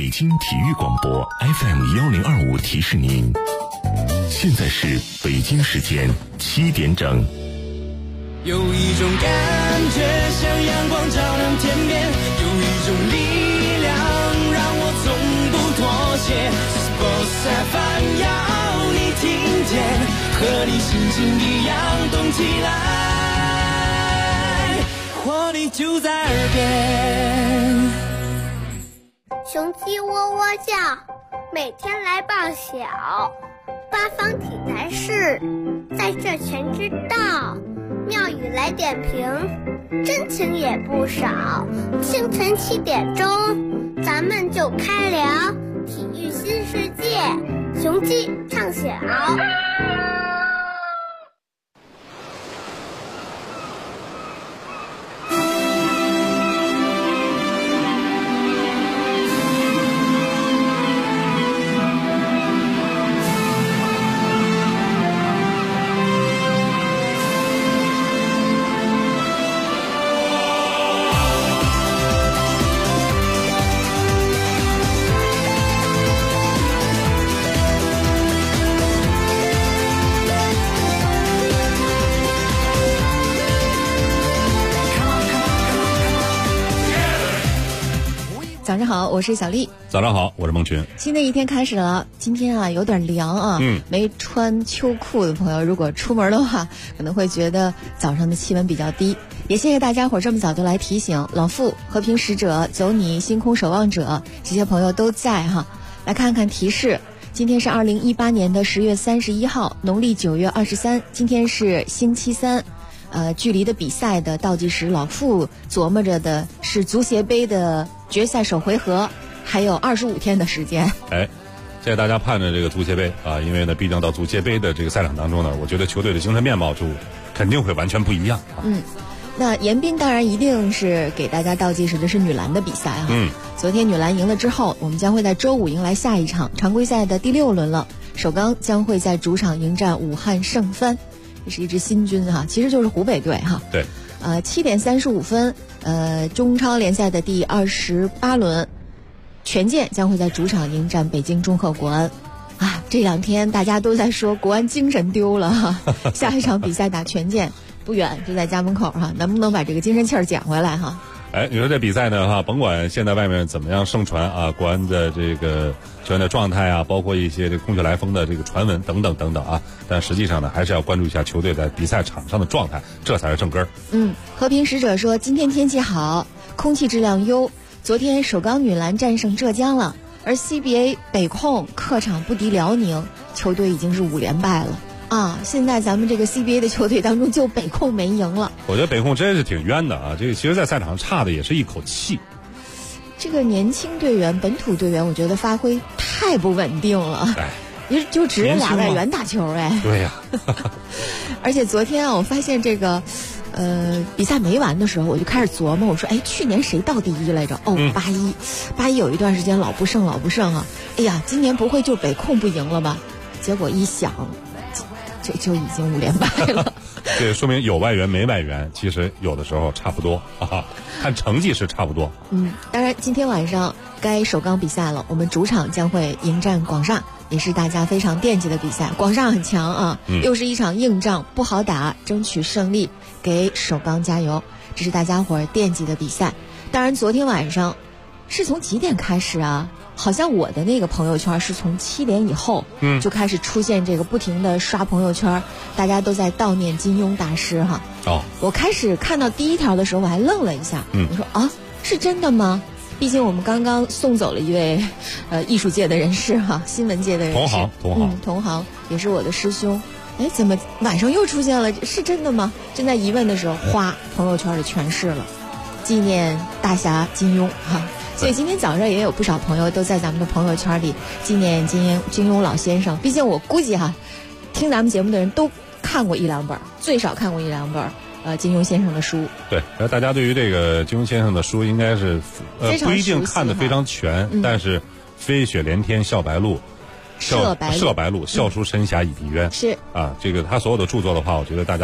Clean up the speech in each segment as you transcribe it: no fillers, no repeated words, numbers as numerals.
北京体育广播 FM1025提示您，现在是北京时间7点整。 有一种感觉像阳光照亮天边，有一种力量让我从不妥协。Sports FM 要你听见，和你心情一样动起来，活力就在耳边。 雄鸡喔喔叫，每天来报晓。八方体坛事，在这全知道。妙语来点评，真情也不少。清晨7点钟，咱们就开聊体育新世界，雄鸡唱晓。 早上好，我是小丽。 早上好，我是孟群。 新的一天开始了，今天啊有点凉啊，没穿秋裤的朋友，如果出门的话，可能会觉得早上的气温比较低。也谢谢大家伙这么早就来提醒，老傅、和平使者、走你、星空守望者这些朋友都在哈。来看看提示，今天是2018年的10月31号，农历9月23，今天是星期三。距离的比赛的倒计时，老傅琢磨着的是足协杯的决赛首回合，还有25天的时间。 现在大家盼着这个足协杯啊，因为呢，毕竟到足协杯的这个赛场当中呢，我觉得球队的精神面貌就肯定会完全不一样啊。 那严彬当然一定是给大家倒计时的是女篮的比赛哈。昨天女篮赢了之后，我们将会在周五迎来下一场常规赛的第6轮了。首钢将会在主场迎战武汉盛帆。这是一支新军哈，其实就是湖北队哈。 对。 7点35分，中超联赛的第28轮，权健将会在主场迎战北京中赫国安。啊，这2天大家都在说国安精神丢了哈，下一场比赛打权健，不远就在家门口哈，能不能把这个精神气儿捡回来哈？ 你说这比赛呢哈，甭管现在外面怎么样盛传啊，国安的这个球员的状态啊，包括一些这空穴来风的这个传闻等等等等啊，但实际上呢，还是要关注一下球队在比赛场上的状态，这才是正根儿。 和平使者说今天天气好，空气质量优。昨天首钢女篮战胜浙江了，而 CBA 北控客场不敌辽宁，球队已经是5连败了。现在咱们这个 CBA 的球队当中，就北控没赢了。我觉得北控真是挺冤的啊！这个其实，在赛场上差的也是一口气。 这个年轻队员、本土队员，我觉得发挥太不稳定了。就指着俩外援打球对呀。 而且昨天我发现这个，比赛没完的时候，我就开始琢磨，我说，去年谁到第一来着？81有一段时间老不胜啊！哎呀，今年不会就北控不赢了吧？结果一想。就已经5连败了。 这说明有外援没外援，其实有的时候差不多啊，看成绩是差不多。 当然今天晚上该首钢比赛了，我们主场将会迎战广厦，也是大家非常惦记的比赛。广厦很强啊，又是一场硬仗，不好打，争取胜利，给首钢加油，这是大家伙儿惦记的比赛。当然昨天晚上是从几点开始啊？好像我的那个朋友圈是从7点以后，就开始出现这个不停的刷朋友圈，大家都在悼念金庸大师哈。我开始看到第一条的时候，我还愣了一下，我说是真的吗？毕竟我们刚刚送走了一位艺术界的人士哈，新闻界的人士，同行也是我的师兄。怎么晚上又出现了？是真的吗？正在疑问的时候，朋友圈里全是了，纪念大侠金庸哈。所以今天早上也有不少朋友都在咱们的朋友圈里纪念金庸老先生。毕竟我估计哈，听咱们节目的人都看过1、2本，最少看过1、2本金庸先生的书。对， 大家对于这个金庸先生的书应该是不一定看得非常全，但是飞雪连天笑白鹿，射白鹿，笑书神侠倚碧鸳。 是这个他所有的著作的话，我觉得大家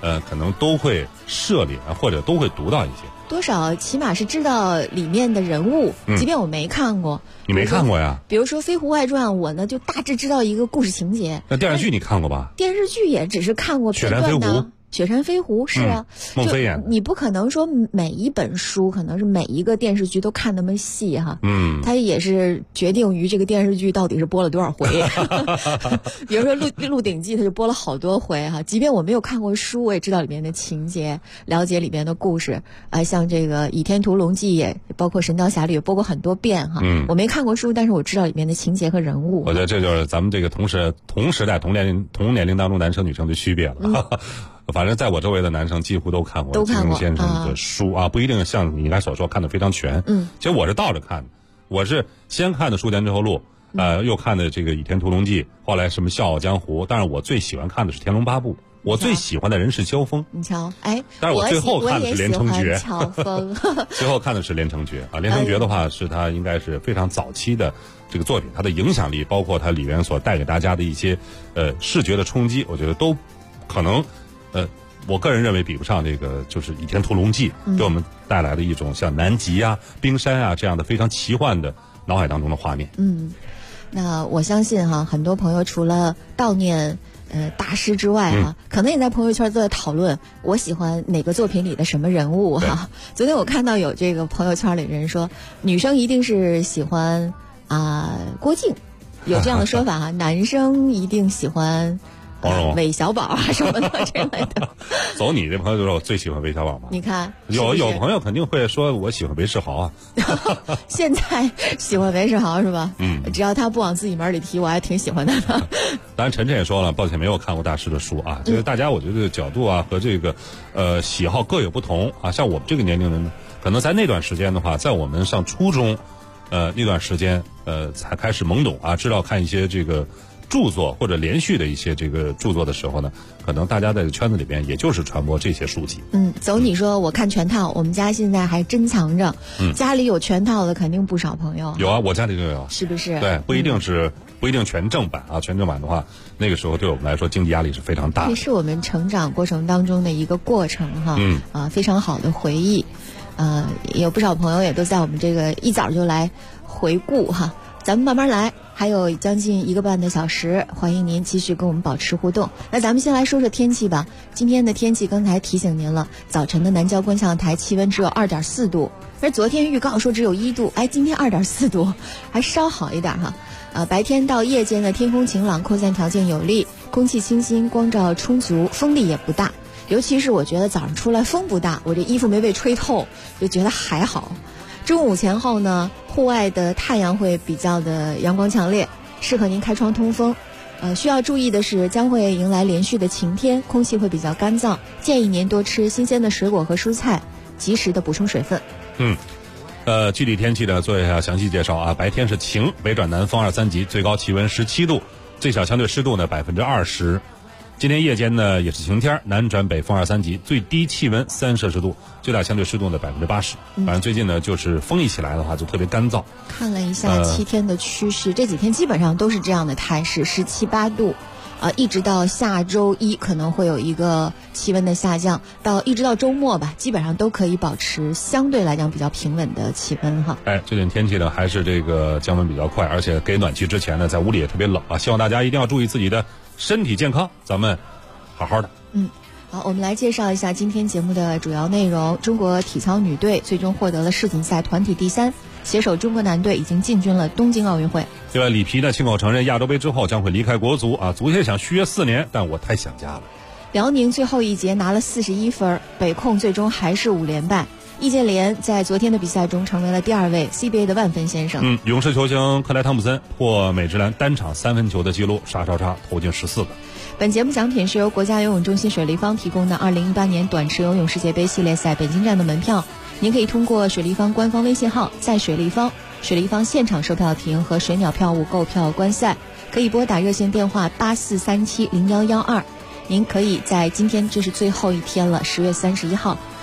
可能都会涉猎或者都会读到一些。 多少起码是知道里面的人物，即便我没看过。 你没看过呀？ 比如说《飞狐外传》，我呢就大致知道一个故事情节。 那电视剧你看过吧？ 电视剧也只是看过片段的。雪山飞狐是啊， 孟非演的。 你不可能说每一本书，可能是每一个电视剧都看那么细哈。它也是决定于这个电视剧到底是播了多少回。比如说《鹿鼎记》，它就播了好多回哈。即便我没有看过书，我也知道里面的情节，了解里面的故事。像这个《倚天屠龙记》也包括《神雕侠侣》也播过很多遍哈。我没看过书，但是我知道里面的情节和人物。 我觉得这就是咱们这个同时代同年龄当中男生女生的区别了。反正在我周围的男生几乎都看过金庸先生的书啊，不一定像你刚才所说看得非常全。其实我是倒着看的，我是先看的《书剑恩仇录》，又看的这个《倚天屠龙记》，后来什么《笑傲江湖》，但是我最喜欢看的是《天龙八部》，我最喜欢的人是萧峰。 你瞧，哎， 但是我最后看的是连城诀。 萧峰， 最后看的是连城诀啊，连城诀的话是他应该是非常早期的这个作品，它的影响力，包括它里面所带给大家的一些视觉的冲击，我觉得都可能。我个人认为比不上这个就是《倚天屠龙记》给我们带来的一种像南极啊、冰山啊这样的非常奇幻的脑海当中的画面。 那我相信哈，很多朋友除了悼念大师之外哈，可能也在朋友圈都在讨论我喜欢哪个作品里的什么人物哈。昨天我看到有这个朋友圈里人说，女生一定是喜欢郭靖，有这样的说法哈，男生一定喜欢。韦小宝啊什么的之类的。 走你这朋友就说我最喜欢韦小宝嘛。 你看有朋友肯定会说我喜欢韦世豪啊。 现在喜欢韦世豪是吧？只要他不往自己门里提，我还挺喜欢他的。 当然晨晨也说了，抱歉没有看过大师的书啊，就是大家我觉得角度啊和这个喜好各有不同啊。像我们这个年龄人呢，可能在那段时间的话，在我们上初中那段时间才开始懵懂啊，知道看一些这个著作或者连续的一些这个著作的时候呢，可能大家在圈子里边也就是传播这些书籍。 走你说我看全套，我们家现在还珍藏着。家里有全套的肯定不少朋友。 有啊，我家里就有。 是不是？ 对，不一定全正版啊，全正版的话，那个时候对我们来说经济压力是非常大的。 这是我们成长过程当中的一个过程哈。非常好的回忆。有不少朋友也都在我们这个一早就来回顾哈，咱们慢慢来。还有将近1个半的小时，欢迎您继续跟我们保持互动。那咱们先来说说天气吧。今天的天气刚才提醒您了，早晨的南郊观象台气温只有2.4度，而昨天预告说只有1度，今天2.4度，还稍好一点哈。白天到夜间的天空晴朗，扩散条件有利，空气清新，光照充足，风力也不大。尤其是我觉得早上出来风不大，我这衣服没被吹透，就觉得还好。中午前后呢，户外的太阳会比较的阳光强烈，适合您开窗通风。需要注意的是，将会迎来连续的晴天，空气会比较干燥，建议您多吃新鲜的水果和蔬菜，及时的补充水分。 具体天气呢做一下详细介绍啊。白天是晴，北转南风2、3级，最高气温17度，最小相对湿度呢20%。今天夜间呢也是晴天，南转北风2、3级，最低气温3摄氏度，最大相对湿度呢80%。反正最近呢就是风一起来的话就特别干燥。 看了一下7天的趋势，这几天基本上都是这样的态势，17、18度。一直到下周一可能会有一个气温的下降，一直到周末吧，基本上都可以保持相对来讲比较平稳的气温哈。 最近天气呢还是这个降温比较快，而且给暖气之前呢，在屋里也特别冷啊。希望大家一定要注意自己的身体健康，咱们好好的。 好，我们来介绍一下今天节目的主要内容。中国体操女队最终获得了世锦赛团体第3，携手中国男队已经进军了东京奥运会。 另外，里皮呢亲口承认亚洲杯之后将会离开国足啊，足协想续约4年，但我太想家了。 辽宁最后一节拿了41分，北控最终还是5连败。易建联在昨天的比赛中成为了第2位 CBA 的万分先生。 勇士球星克莱汤普森破美职篮单场3分球的记录，杀投进14个。 本节目奖品是由国家游泳中心水立方提供的2018年短池游泳世界杯系列赛北京站的门票，您可以通过水立方官方微信号在水立方现场售票亭和水鸟票务购票观赛，可以拨打热线电话84370112。您可以在今天，这是最后一天了，10月31号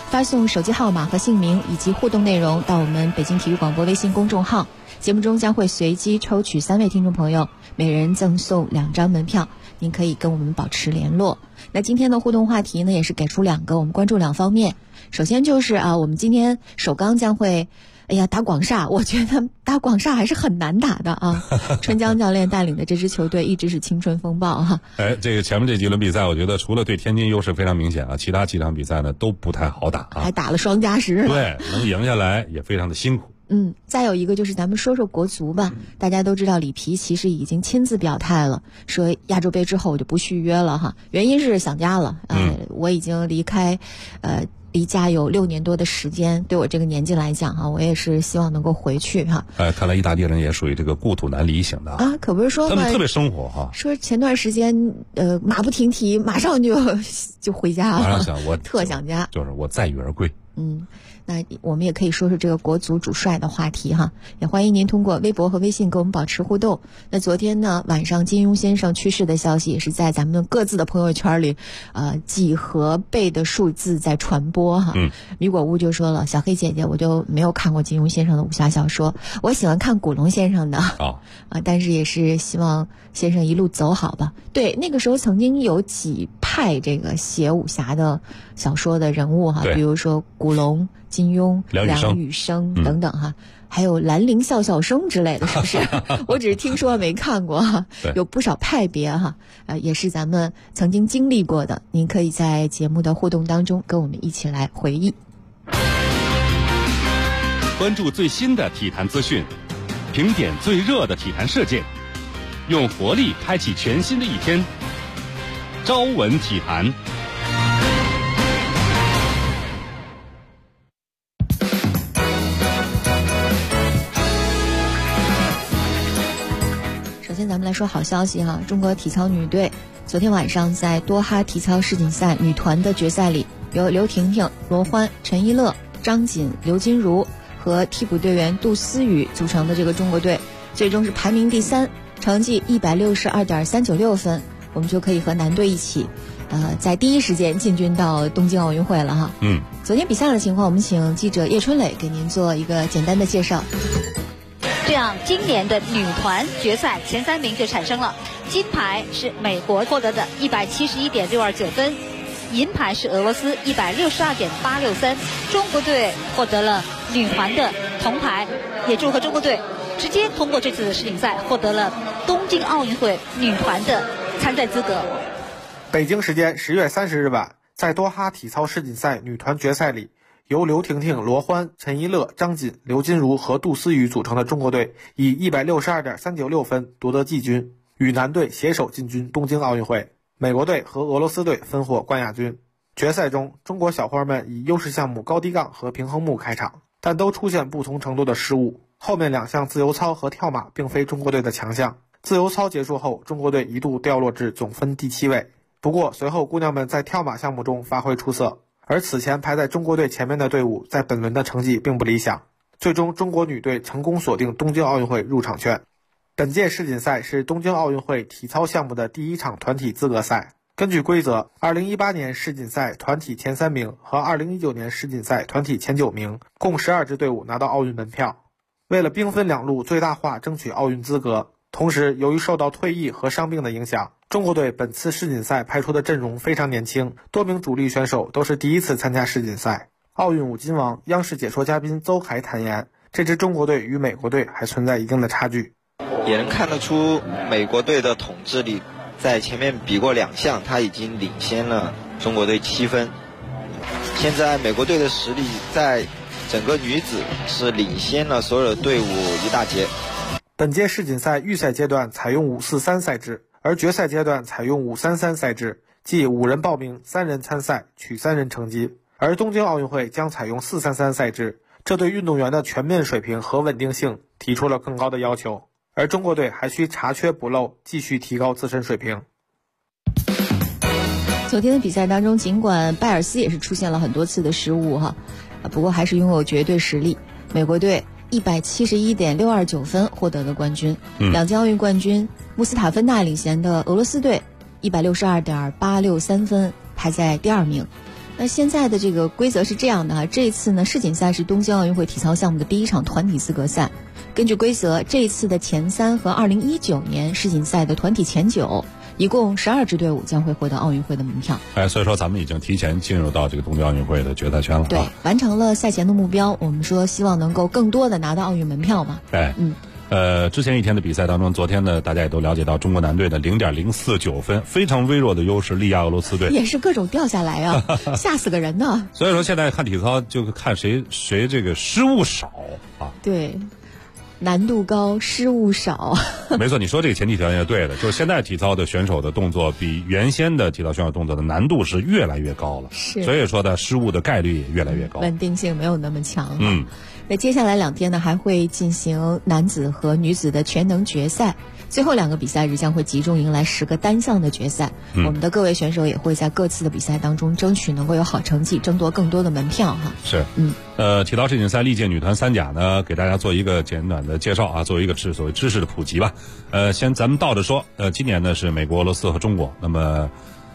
发送手机号码和姓名以及互动内容到我们北京体育广播微信公众号，节目中将会随机抽取3位听众朋友，每人赠送2张门票，您可以跟我们保持联络。那今天的互动话题呢，也是给出2个，我们关注2方面。首先就是我们今天首钢将会打广厦，我觉得打广厦还是很难打的啊。春江教练带领的这支球队一直是青春风暴哈。 这个前面这几轮比赛，我觉得除了对天津优势非常明显啊，其他几场比赛呢都不太好打啊， 还打了双加时。 对，能赢下来也非常的辛苦。 再有一个就是咱们说说国足吧。大家都知道里皮其实已经亲自表态了，说亚洲杯之后我就不续约了哈，原因是想家了。我已经离开离家有6年多的时间，对我这个年纪来讲哈，我也是希望能够回去哈。 看来意大利人也属于这个故土难离型的啊， 可不是说他们特别生活哈。 说前段时间马不停蹄，马上就回家了， 马上想我特想家， 就是我载誉而归。 那我们也可以说说这个国足主帅的话题哈，也欢迎您通过微博和微信跟我们保持互动。那昨天呢晚上金庸先生去世的消息也是在咱们各自的朋友圈里几何倍的数字在传播哈。米果屋就说了，小黑姐姐我就没有看过金庸先生的武侠小说，我喜欢看古龙先生的但是也是希望先生一路走好吧。对，那个时候曾经有几派这个写武侠的小说的人物哈，比如说古龙、金庸、梁羽生等等哈，还有兰陵笑笑生之类的，是不是？我只是听说没看过哈，有不少派别哈，也是咱们曾经经历过的。您可以在节目的互动当中跟我们一起来回忆。 关注最新的体坛资讯，评点最热的体坛事件，用活力开启全新的一天。朝闻体坛。 首先咱们来说好消息哈，中国体操女队昨天晚上在多哈体操世锦赛女团的决赛里，由刘婷婷、罗欢、陈一乐、张锦、刘金如和替补队员杜思雨组成的这个中国队，最终是排名第3，成绩162.396分，我们就可以和男队一起在第一时间进军到东京奥运会了哈。昨天比赛的情况，我们请记者叶春磊给您做一个简单的介绍。 这样今年的女团决赛前3名就产生了，金牌是美国获得的171.629分，银牌是俄罗斯162.863，中国队获得了女团的铜牌，也祝贺中国队直接通过这次世锦赛获得了东京奥运会女团的参赛资格。 北京时间10月30日晚，在多哈体操世锦赛女团决赛里，由刘婷婷、罗欢、陈一乐、张锦、刘金如和杜思雨组成的中国队以162.396分夺得季军，与男队携手进军东京奥运会。美国队和俄罗斯队分获冠亚军。决赛中，中国小花们以优势项目高低杠和平衡木开场，但都出现不同程度的失误。后面2项自由操和跳马并非中国队的强项。自由操结束后，中国队一度掉落至总分第7位。不过随后姑娘们在跳马项目中发挥出色，而此前排在中国队前面的队伍在本轮的成绩并不理想。最终中国女队成功锁定东京奥运会入场券。本届世锦赛是东京奥运会体操项目的第1场团体资格赛。根据规则，2018年世锦赛团体前3名和2019年世锦赛团体前9名共12支队伍拿到奥运门票。为了兵分2路最大化争取奥运资格，同时由于受到退役和伤病的影响，中国队本次世锦赛派出的阵容非常年轻，多名主力选手都是第一次参加世锦赛。奥运5金王央视解说嘉宾邹凯坦言，这支中国队与美国队还存在一定的差距。 也能看得出美国队的统治力，在前面比过2项，他已经领先了中国队7分。现在美国队的实力在整个女子是领先了所有的队伍一大截。 本届世锦赛预赛阶段采用5-4-3赛制，而决赛阶段采用5-3-3赛制，即5人报名，3人参赛，取3人成绩。而东京奥运会将采用4-3-3赛制，这对运动员的全面水平和稳定性提出了更高的要求。而中国队还需查缺补漏，继续提高自身水平。 昨天的比赛当中，尽管拜尔斯也是出现了很多次的失误哈，不过还是拥有绝对实力。美国队171.629分获得了冠军，2届奥运冠军穆斯塔芬纳领衔的俄罗斯队162.863分排在第2名。 那现在的这个规则是这样的哈，这一次呢，世锦赛是东京奥运会体操项目的第一场团体资格赛。根据规则，这一次的前3和2019年世锦赛的团体前9，一共12支队伍将会获得奥运会的门票。 所以说咱们已经提前进入到这个东京奥运会的决赛圈了。 对，完成了赛前的目标。我们说希望能够更多的拿到奥运门票嘛。 之前一天的比赛当中，昨天呢，大家也都了解到中国男队的0.049分，非常微弱的优势力压俄罗斯队， 也是各种掉下来啊，吓死个人呢。 所以说现在看体操就看谁这个失误少啊。 对。难度高，失误少。 没错，你说这个前提条件是对的，就是现在体操的选手的动作比原先的体操选手动作的难度是越来越高了， 是， 所以说的失误的概率也越来越高， 稳定性没有那么强。那接下来2天呢，还会进行男子和女子的全能决赛。最后2个比赛日将会集中迎来10个单项的决赛，我们的各位选手也会在各次的比赛当中争取能够有好成绩，争夺更多的门票哈。 是，体操世锦赛历届女团3甲呢，给大家做一个简短的介绍啊，作为一个所谓知识的普及吧。先咱们倒着说，今年呢是美国、俄罗斯和中国，那么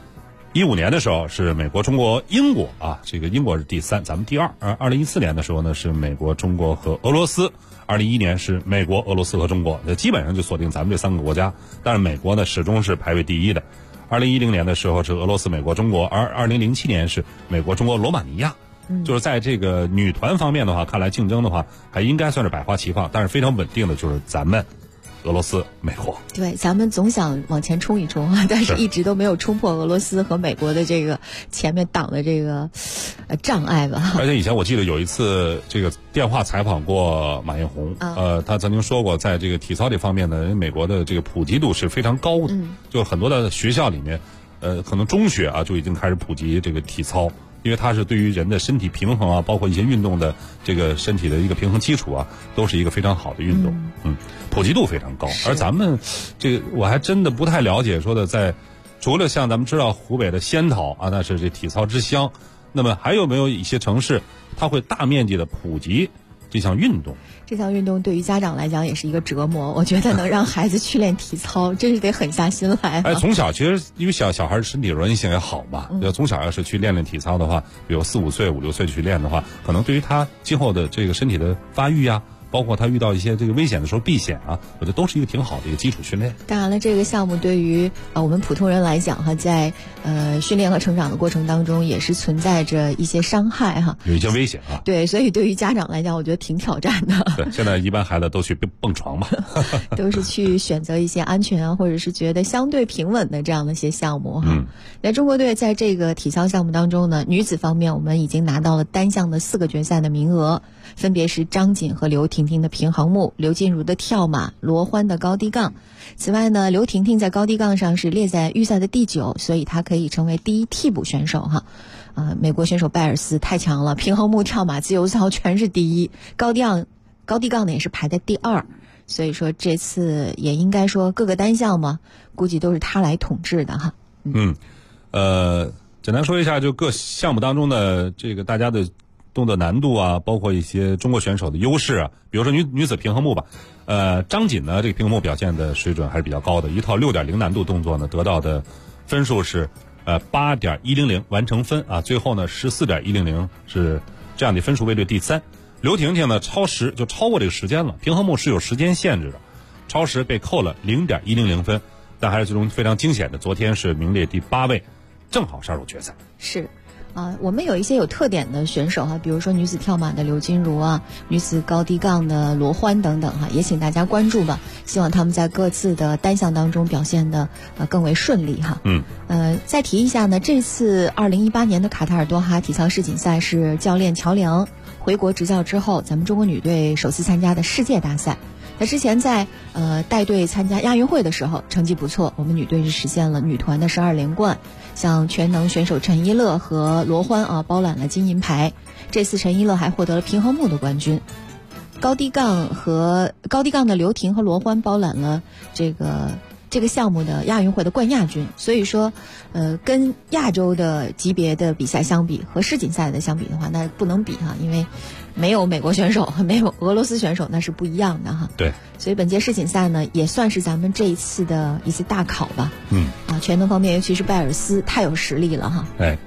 15年的时候是美国、中国、英国啊，这个英国是第3，咱们第2。2014年的时候呢是美国、中国和俄罗斯。2011年是美国、俄罗斯和中国，基本上就锁定咱们这3个国家。但是美国呢始终是排位第1的。2010年的时候是俄罗斯、美国、中国，而2007年是美国、中国、罗马尼亚。就是在这个女团方面的话，看来竞争的话还应该算是百花齐放，但是非常稳定的就是咱们俄罗斯、美国。 对，咱们总想往前冲一冲啊，但是一直都没有冲破俄罗斯和美国的这个前面挡的这个障碍吧。 而且以前我记得有一次这个电话采访过马艳红，他曾经说过，在这个体操这方面呢，美国的这个普及度是非常高的，就很多的学校里面，可能中学啊就已经开始普及这个体操。因为它是对于人的身体平衡啊，包括一些运动的这个身体的一个平衡基础啊，都是一个非常好的运动。普及度非常高。而咱们这个我还真的不太了解，说的在除了像咱们知道湖北的仙桃啊，那是这体操之乡，那么还有没有一些城市它会大面积的普及这项运动？ 这项运动对于家长来讲也是一个折磨，我觉得能让孩子去练体操，真是得狠下心来。 从小其实因为小孩身体柔韧性也好嘛，从小要是去练体操的话，比如4、5岁、5、6岁去练的话，可能对于他今后的这个身体的发育呀，包括他遇到一些这个危险的时候避险啊，我觉得都是一个挺好的一个基础训练。 当然了，这个项目对于我们普通人来讲哈，在训练和成长的过程当中，也是存在着一些伤害哈， 有一些危险啊。 对，所以对于家长来讲，我觉得挺挑战的。 对，现在一般孩子都去蹦床嘛， 都是去选择一些安全啊，或者是觉得相对平稳的这样的一些项目哈。那中国队在这个体操项目当中呢，女子方面我们已经拿到了单项的4个决赛的名额，分别是张锦和刘婷婷的平衡木，刘金如的跳马，罗欢的高低杠。此外呢，刘婷婷在高低杠上是列在预赛的第9，所以她可以成为第1替补选手哈。美国选手拜尔斯太强了，平衡木、跳马、自由操全是第1，高低杠呢也是排在第2，所以说这次也应该说各个单项嘛，估计都是他来统治的哈。 简单说一下，就各项目当中的这个大家的动作难度啊，包括一些中国选手的优势啊，比如说女子平衡木吧，张锦呢这个平衡木表现的水准还是比较高的，一套6.0难度动作呢得到的分数是8.100完成分啊，最后呢14.100是这样的分数位列第3。刘婷婷呢超时就超过这个时间了，平衡木是有时间限制的，超时被扣了0.100分，但还是最终非常惊险的，昨天是名列第8位，正好杀入决赛。 是。我们有一些有特点的选手哈，比如说女子跳马的刘金如啊，女子高低杠的罗欢等等哈，也请大家关注吧。希望他们在各自的单项当中表现的更为顺利哈。再提一下呢，这次2018年的卡塔尔多哈体操世锦赛是教练乔梁回国执教之后，咱们中国女队首次参加的世界大赛。那之前在带队参加亚运会的时候成绩不错，我们女队是实现了女团的12连冠，像全能选手陈一乐和罗欢包揽了金银牌。这次陈一乐还获得了平衡木的冠军，高低杠的刘婷和罗欢包揽了这个项目的亚运会的冠亚军。所以说跟亚洲的级别的比赛相比，和世锦赛的相比的话，那不能比哈，因为没有美国选手，没有俄罗斯选手，那是不一样的哈。 对， 所以本届世锦赛呢，也算是咱们这一次的一次大考吧。全能方面，尤其是拜尔斯太有实力了哈。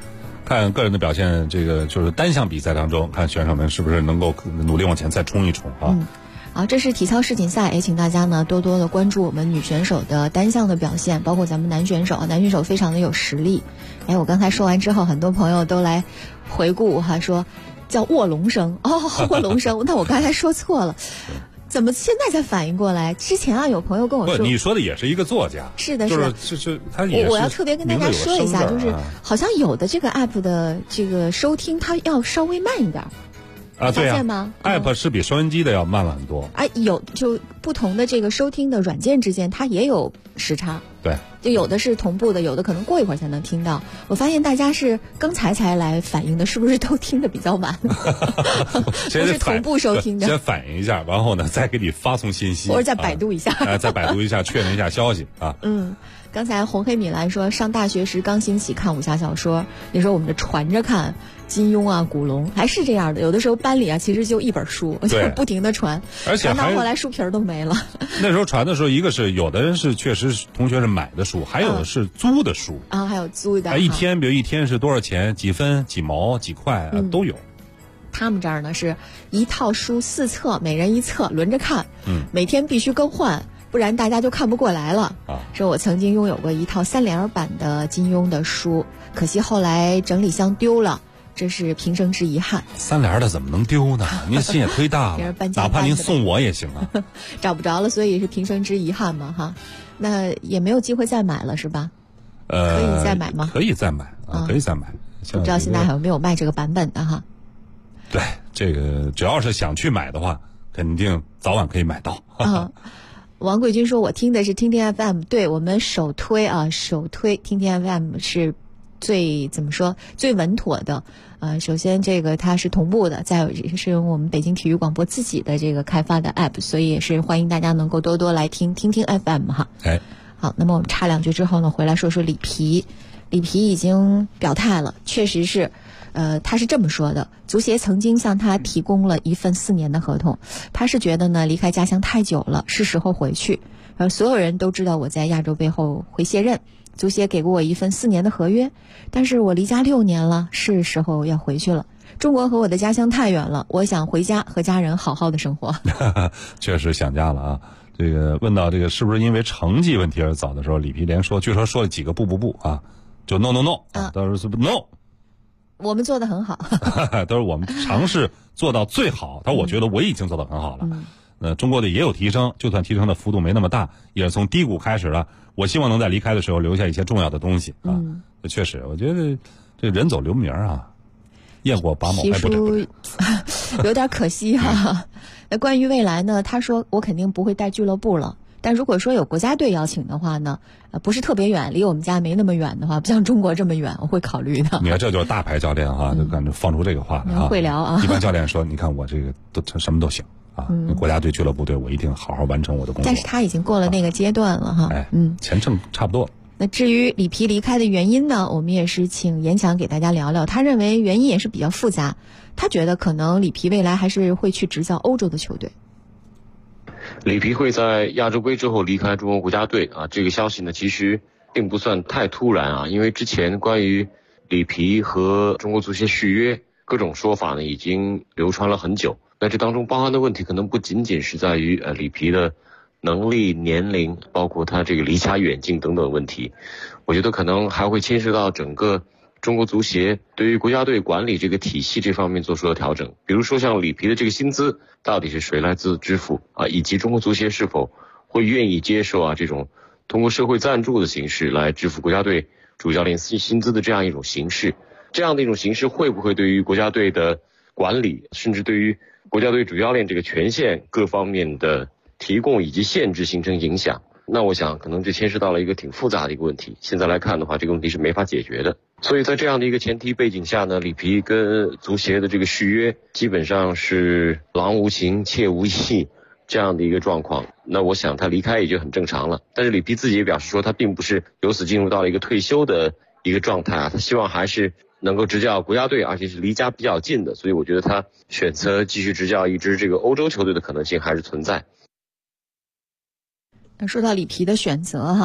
看个人的表现，这个就是单项比赛当中，看选手们是不是能够努力往前再冲一冲啊。 好，这是体操世锦赛，也请大家呢多多的关注我们女选手的单项的表现，包括咱们男选手非常的有实力。我刚才说完之后，很多朋友都来回顾哈，说叫卧龙生卧龙生，那我刚才说错了。怎么现在才反应过来？之前有朋友跟我说， 你说的也是一个作家， 是的， 就是他也是。 我要特别跟大家说一下，就是好像有的这个 app 的这个收听，它要稍微慢一点。 对呀 ，app 是比收音机的要慢了很多。 有就不同的这个收听的软件之间，它也有时差。 对， 就有的是同步的，有的可能过一会儿才能听到。我发现大家是刚才来反应的，是不是都听得比较晚？不是同步收听的。 先反应一下，然后呢再给你发送信息， 或者再百度一下， 再百度一下，确认一下消息啊。 刚才红黑米兰说，上大学时刚兴起看武侠小说，那时候我们就传着看金庸啊、古龙，还是这样的。有的时候班里其实就一本书，就不停的传， 而且传到后来书皮儿都没了。 那时候传的时候，一个是有的人是确实同学是买的书，还有的是租的书还有租的。 一天，比如一天是多少钱，几分、几毛、几块都有。 他们这儿呢是一套书4册，每人1册，轮着看。每天必须更换。不然大家就看不过来了。说我曾经拥有过一套3联版的金庸的书，可惜后来整理箱丢了，这是平生之遗憾。 3联的怎么能丢呢？您心也忒大了，哪怕您送我也行啊。 找不着了，所以是平生之遗憾嘛哈。那也没有机会再买了是吧？可以再买吗？ 可以再买可以再买。 不知道现在还有没有卖这个版本的哈？ 对，这个只要是想去买的话，肯定早晚可以买到。 王贵军说，我听的是听听 FM， 对，我们首推听听 FM 是最稳妥的。首先这个它是同步的，再有是用我们北京体育广播自己的这个开发的 app， 所以也是欢迎大家能够多多来听听 FM 哈。好，那么我们插2句之后呢，回来说说里皮已经表态了，确实是。他是这么说的，足协曾经向他提供了一份4年的合同，他是觉得呢离开家乡太久了，是时候回去。所有人都知道我在亚洲杯后会卸任，足协给过我一份4年的合约，但是我离家6年了，是时候要回去了。中国和我的家乡太远了，我想回家和家人好好的生活。 确实想家了啊。这个问到这个是不是因为成绩问题而走的时候，里皮连据说说了几个不啊，就 no， 都是 no。 我们做得很好。 都是我们尝试做到最好，但我觉得我已经做得很好了。中国队也有提升，就算提升的幅度没那么大，也是从低谷开始了。我希望能在离开的时候留下一些重要的东西啊。确实，我觉得这人走留名啊，雁过拔毛还不得。 有点可惜哈。那关于未来呢，他说我肯定不会带俱乐部了。但如果说有国家队邀请的话呢，不是特别远，离我们家没那么远的话，不像中国这么远，我会考虑的。 你看，这就是大牌教练哈，就感觉放出这个话来啊。 会聊啊。 一般教练说，你看我这个都什么都行啊，国家队、俱乐部队，我一定好好完成我的工作。 但是他已经过了那个阶段了哈。 前程差不多。 那至于里皮离开的原因呢，我们也是请严强给大家聊聊。他认为原因也是比较复杂，他觉得可能里皮未来还是会去执教欧洲的球队。 里皮会在亚洲杯之后离开中国国家队啊，这个消息呢其实并不算太突然啊，因为之前关于里皮和中国足协续约各种说法呢已经流传了很久。那这当中包含的问题可能不仅仅是在于里皮的能力、年龄，包括他这个离家远近等等问题，我觉得可能还会牵涉到整个中国足协对于国家队管理这个体系这方面做出的调整，比如说像里皮的这个薪资到底是谁来支付啊，以及中国足协是否会愿意接受这种通过社会赞助的形式来支付国家队主教练薪资的这样一种形式，这样的一种形式会不会对于国家队的管理，甚至对于国家队主教练这个权限各方面的提供以及限制形成影响？那我想可能这牵涉到了一个挺复杂的一个问题，现在来看的话，这个问题是没法解决的。所以在这样的一个前提背景下呢，里皮跟足协的这个续约基本上是郎无情妾无意这样的一个状况，那我想他离开也就很正常了。但是里皮自己也表示说，他并不是由此进入到了一个退休的一个状态他希望还是能够执教国家队，而且是离家比较近的，所以我觉得他选择继续执教一支这个欧洲球队的可能性还是存在。 说到里皮的选择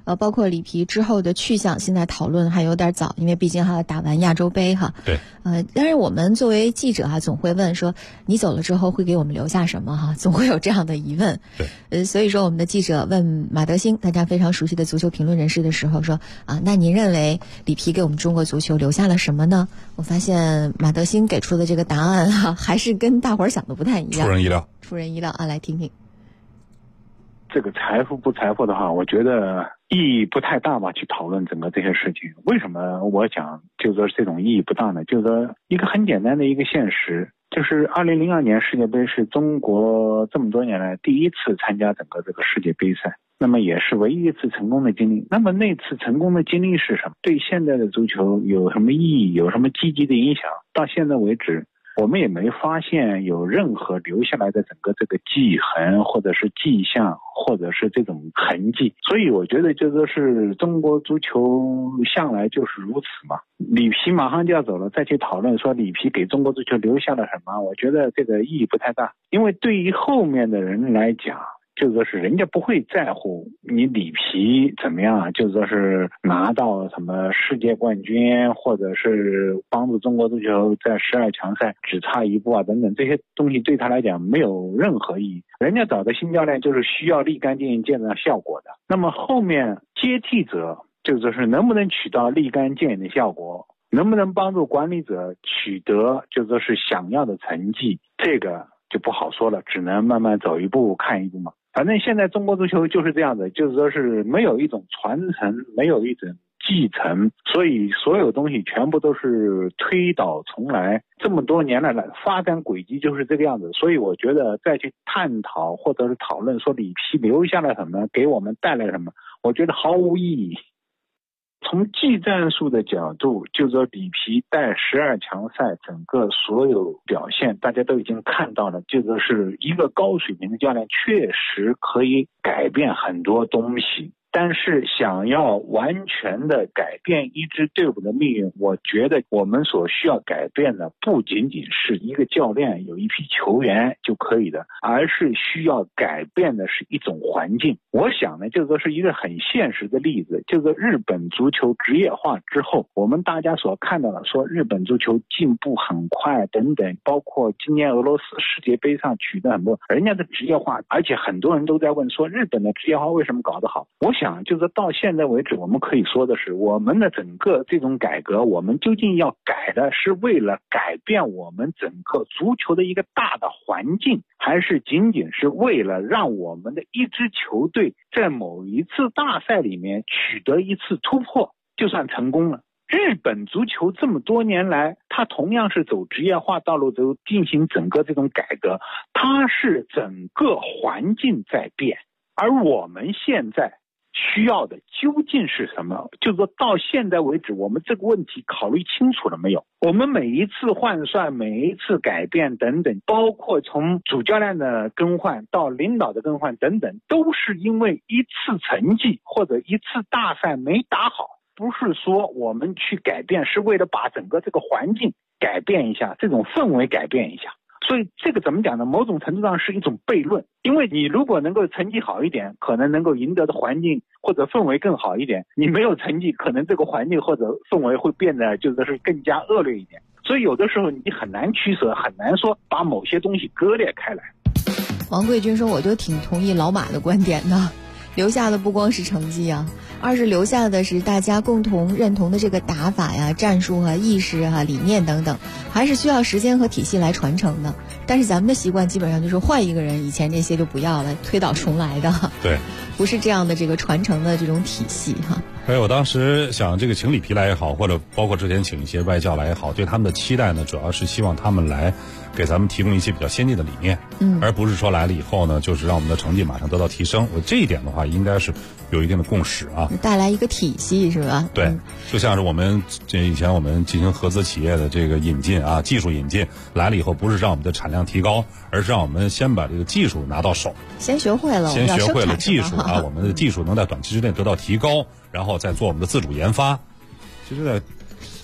包括里皮之后的去向，现在讨论还有点早，因为毕竟还要打完亚洲杯哈。 对。 但是我们作为记者哈，总会问说，你走了之后会给我们留下什么哈？总会有这样的疑问。 对。 所以说我们的记者问马德兴，大家非常熟悉的足球评论人士的时候说那您认为里皮给我们中国足球留下了什么呢？我发现马德兴给出的这个答案还是跟大伙儿想的不太一样。出人意料啊！来听听。 这个财富不财富的话，我觉得意义不太大吧，去讨论整个这些事情。为什么我讲就是说这种意义不大呢？就是说一个很简单的一个现实，就是2002年世界杯是中国这么多年来第一次参加整个这个世界杯赛，那么也是唯一一次成功的经历。那么那次成功的经历是什么？对现在的足球有什么意义？有什么积极的影响？到现在为止我们也没发现有任何留下来的整个这个记痕或者是迹象或者是这种痕迹，所以我觉得就说是中国足球向来就是如此嘛。里皮马上就要走了，再去讨论说里皮给中国足球留下了什么，我觉得这个意义不太大。因为对于后面的人来讲，就说是人家不会在乎你里皮怎么样，就说是拿到什么世界冠军，或者是帮助中国足球在12强赛只差一步等等，这些东西对他来讲没有任何意义。人家找的新教练就是需要立竿见影见到效果的，那么后面接替者就说是能不能取到立竿见影的效果，能不能帮助管理者取得就说是想要的成绩，这个就不好说了，只能慢慢走一步看一步嘛。反正现在中国足球就是这样的，就是说是没有一种传承，没有一种继承，所以所有东西全部都是推倒重来。这么多年来的发展轨迹就是这个样子，所以我觉得再去探讨或者是讨论说里皮留下了什么，给我们带来什么，我觉得毫无意义。从技战术的角度，就是说里皮带12强赛整个所有表现大家都已经看到了，就说是一个高水平的教练确实可以改变很多东西，但是想要完全的改变一支队伍的命运，我觉得我们所需要改变的不仅仅是一个教练有一批球员就可以的，而是需要改变的是一种环境。我想呢，这个是一个很现实的例子，就是日本足球职业化之后，我们大家所看到的说日本足球进步很快等等，包括今年俄罗斯世界杯上取得很多人家的职业化，而且很多人都在问说日本的职业化为什么搞得好。我想就是到现在为止，我们可以说的是，我们的整个这种改革，我们究竟要改的是为了改变我们整个足球的一个大的环境，还是仅仅是为了让我们的一支球队在某一次大赛里面取得一次突破就算成功了。日本足球这么多年来，它同样是走职业化道路，走进行整个这种改革，它是整个环境在变，而我们现在需要的究竟是什么？就是说到现在为止，我们这个问题考虑清楚了没有？我们每一次换算，每一次改变等等，包括从主教练的更换到领导的更换等等，都是因为一次成绩或者一次大赛没打好，不是说我们去改变，是为了把整个这个环境改变一下，这种氛围改变一下。所以这个怎么讲呢？某种程度上是一种悖论，因为你如果能够成绩好一点，可能能够赢得的环境或者氛围更好一点，你没有成绩，可能这个环境或者氛围会变得就是更加恶劣一点。所以有的时候你很难取舍，很难说把某些东西割裂开来。 王贵军说，我就挺同意老马的观点的，留下的不光是成绩啊，而是留下的是大家共同认同的这个打法呀、战术啊、意识啊、理念等等，还是需要时间和体系来传承的。但是咱们的习惯基本上就是换一个人，以前这些就不要了，推倒重来的。 对， 不是这样的这个传承的这种体系哈。 所以我当时想，这个请里皮来也好，或者包括之前请一些外教来也好，对他们的期待呢，主要是希望他们来给咱们提供一些比较先进的理念，而不是说来了以后呢，就是让我们的成绩马上得到提升。我这一点的话，应该是有一定的共识啊， 带来一个体系是吧？ 对，就像是我们以前我们进行合资企业的这个引进啊，技术引进来了以后，不是让我们的产量提高，而是让我们先把这个技术拿到手， 先学会了技术啊，我们的技术能在短期之内得到提高，然后再做我们的自主研发。其实在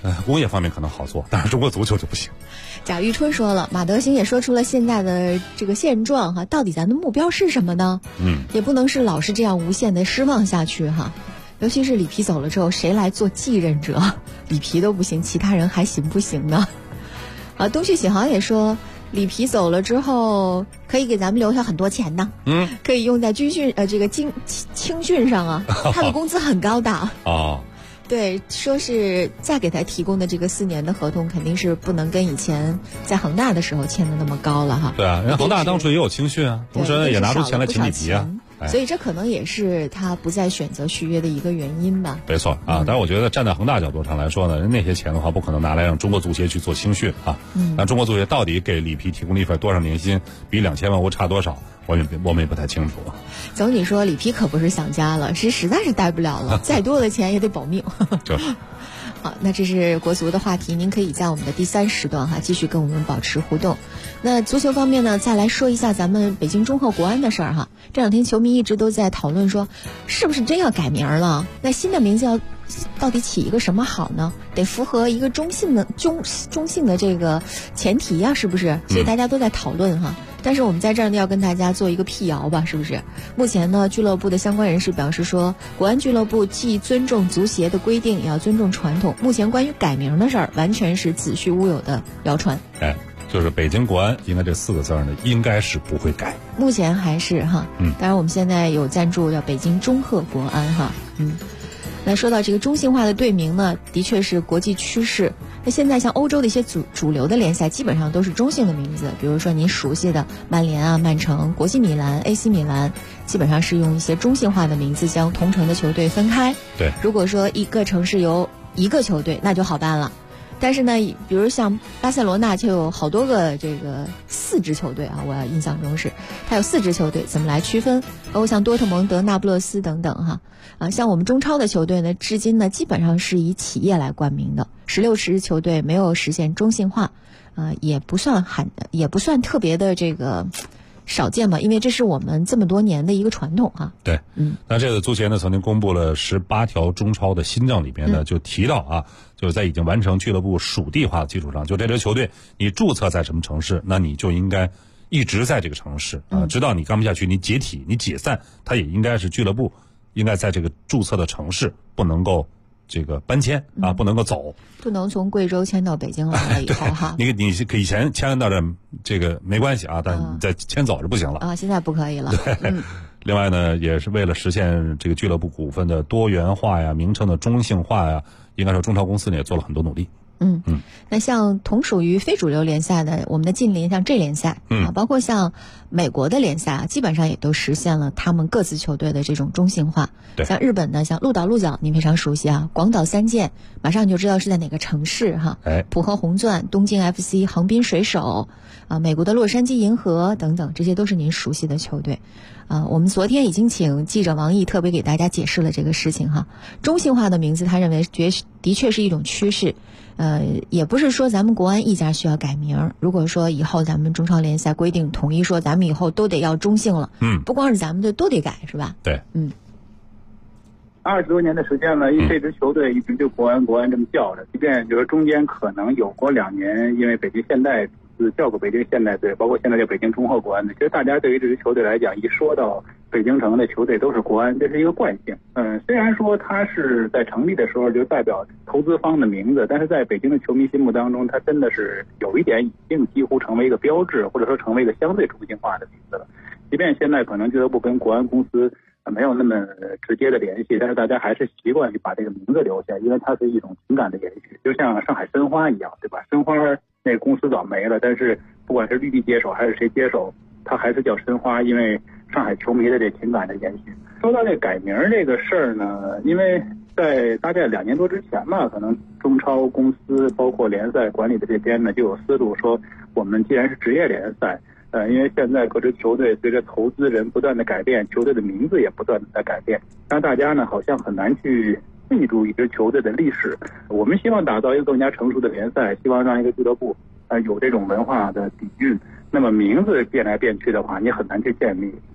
工业方面可能好做，但是中国足球就不行。 贾玉春说了，马德兴也说出了现在的这个现状哈，到底咱的目标是什么呢？也不能是老是这样无限的失望下去哈。尤其是里皮走了之后，谁来做继任者？里皮都不行，其他人还行不行呢？东旭启航也说，里皮走了之后，可以给咱们留下很多钱呢。可以用在军训这个青训上啊，他的工资很高的。对，说是再给他提供的这个4年的合同，肯定是不能跟以前在恒大的时候签的那么高了哈。 对啊，人恒大当初也有青训啊，同时呢也拿出钱来请里皮啊。 所以这可能也是他不再选择续约的一个原因吧。 没错啊，但是我觉得站在恒大角度上来说呢，那些钱的话不可能拿来让中国足协去做青训啊。那中国足协到底给里皮提供了一份多少年薪，比2000万欧差多少，我们也不太清楚。 总体说，里皮可不是想家了，是实在是待不了了，再多的钱也得保命。 就是。 好，那这是国足的话题，您可以在我们的第3时段继续跟我们保持互动。那足球方面呢，再来说一下咱们北京中赫国安的事儿哈。这2天球迷一直都在讨论说，是不是真要改名了？那新的名字到底起一个什么好呢？得符合一个中性的这个前提呀，是不是？所以大家都在讨论哈。但是我们在这儿呢，要跟大家做一个辟谣吧，是不是？目前呢，俱乐部的相关人士表示说，国安俱乐部既尊重足协的规定，也要尊重传统。目前关于改名的事儿，完全是子虚乌有的谣传。 就是北京国安，应该这4个字呢，应该是不会改。 目前还是哈，当然我们现在有赞助叫北京中赫国安哈，那说到这个中性化的队名呢，的确是国际趋势。那现在像欧洲的一些主流的联赛，基本上都是中性的名字，比如说您熟悉的曼联啊、曼城、国际米兰、AC 米兰，基本上是用一些中性化的名字将同城的球队分开。 对， 如果说一个城市有一个球队，那就好办了。但是呢，比如像巴塞罗那就有好多个这个4支球队啊，我印象中是它有4支球队，怎么来区分？包括像多特蒙德、那不勒斯等等哈。像我们中超的球队呢，至今呢基本上是以企业来冠名的，16支球队没有实现中性化，也不算特别的这个少见吧，因为这是我们这么多年的一个传统哈。 对，那这个足协呢曾经公布了18条中超的新政里边呢，就提到就是在已经完成俱乐部属地化的基础上，就这支球队你注册在什么城市，那你就应该一直在这个城市直到你干不下去，你解体、你解散，它也应该是俱乐部应该在这个注册的城市，不能够这个搬迁不能够走， 不能从贵州迁到北京来了以后哈。 你以前迁到这个没关系但你再迁走是不行了现在不可以了。 另外呢，也是为了实现这个俱乐部股份的多元化呀、名称的中性化呀，应该说中超公司呢也做了很多努力。 那像同属于非主流联赛的，我们的近邻像这联赛包括像美国的联赛基本上也都实现了他们各自球队的这种中性化。像日本呢，像鹿岛鹿角您非常熟悉广岛三剑，马上你就知道是在哪个城市哈。浦和红钻、东京 FC、横滨水手美国的洛杉矶银河等等，这些都是您熟悉的球队。我们昨天已经请记者王毅特别给大家解释了这个事情哈。中性化的名字，他认为的确是一种趋势。也不是说咱们国安一家需要改名，如果说以后咱们中超联赛规定统一说咱们以后都得要中性了，不光是咱们的都得改是吧？ 对 ，20多年的时间了，这支球队一直就国安这么叫着，即便就是中间可能有过2年，因为北京现代叫过北京现代队，包括现在叫北京中赫国安的，其实大家对于这支球队来讲，一说到北京城的球队都是国安，这是一个惯性。虽然说它是在成立的时候就代表投资方的名字，但是在北京的球迷心目当中，它真的是有一点已经几乎成为一个标志，或者说成为一个相对中性化的名字了。即便现在可能俱乐部跟国安公司没有那么直接的联系，但是大家还是习惯于把这个名字留下，因为它是一种情感的延续，就像上海申花一样，对吧？申花那个公司早没了，但是不管是绿地接手还是谁接手，它还是叫申花，因为上海球迷的这情感的延续。说到这改名这个事儿呢，因为在大概2年多之前嘛，可能中超公司包括联赛管理的这边呢就有思路说，我们既然是职业联赛，因为现在各支球队随着投资人不断的改变，球队的名字也不断的在改变，让大家呢好像很难去记住一支球队的历史。我们希望打造一个更加成熟的联赛，希望让一个俱乐部有这种文化的底蕴。那么名字变来变去的话，你很难去建立。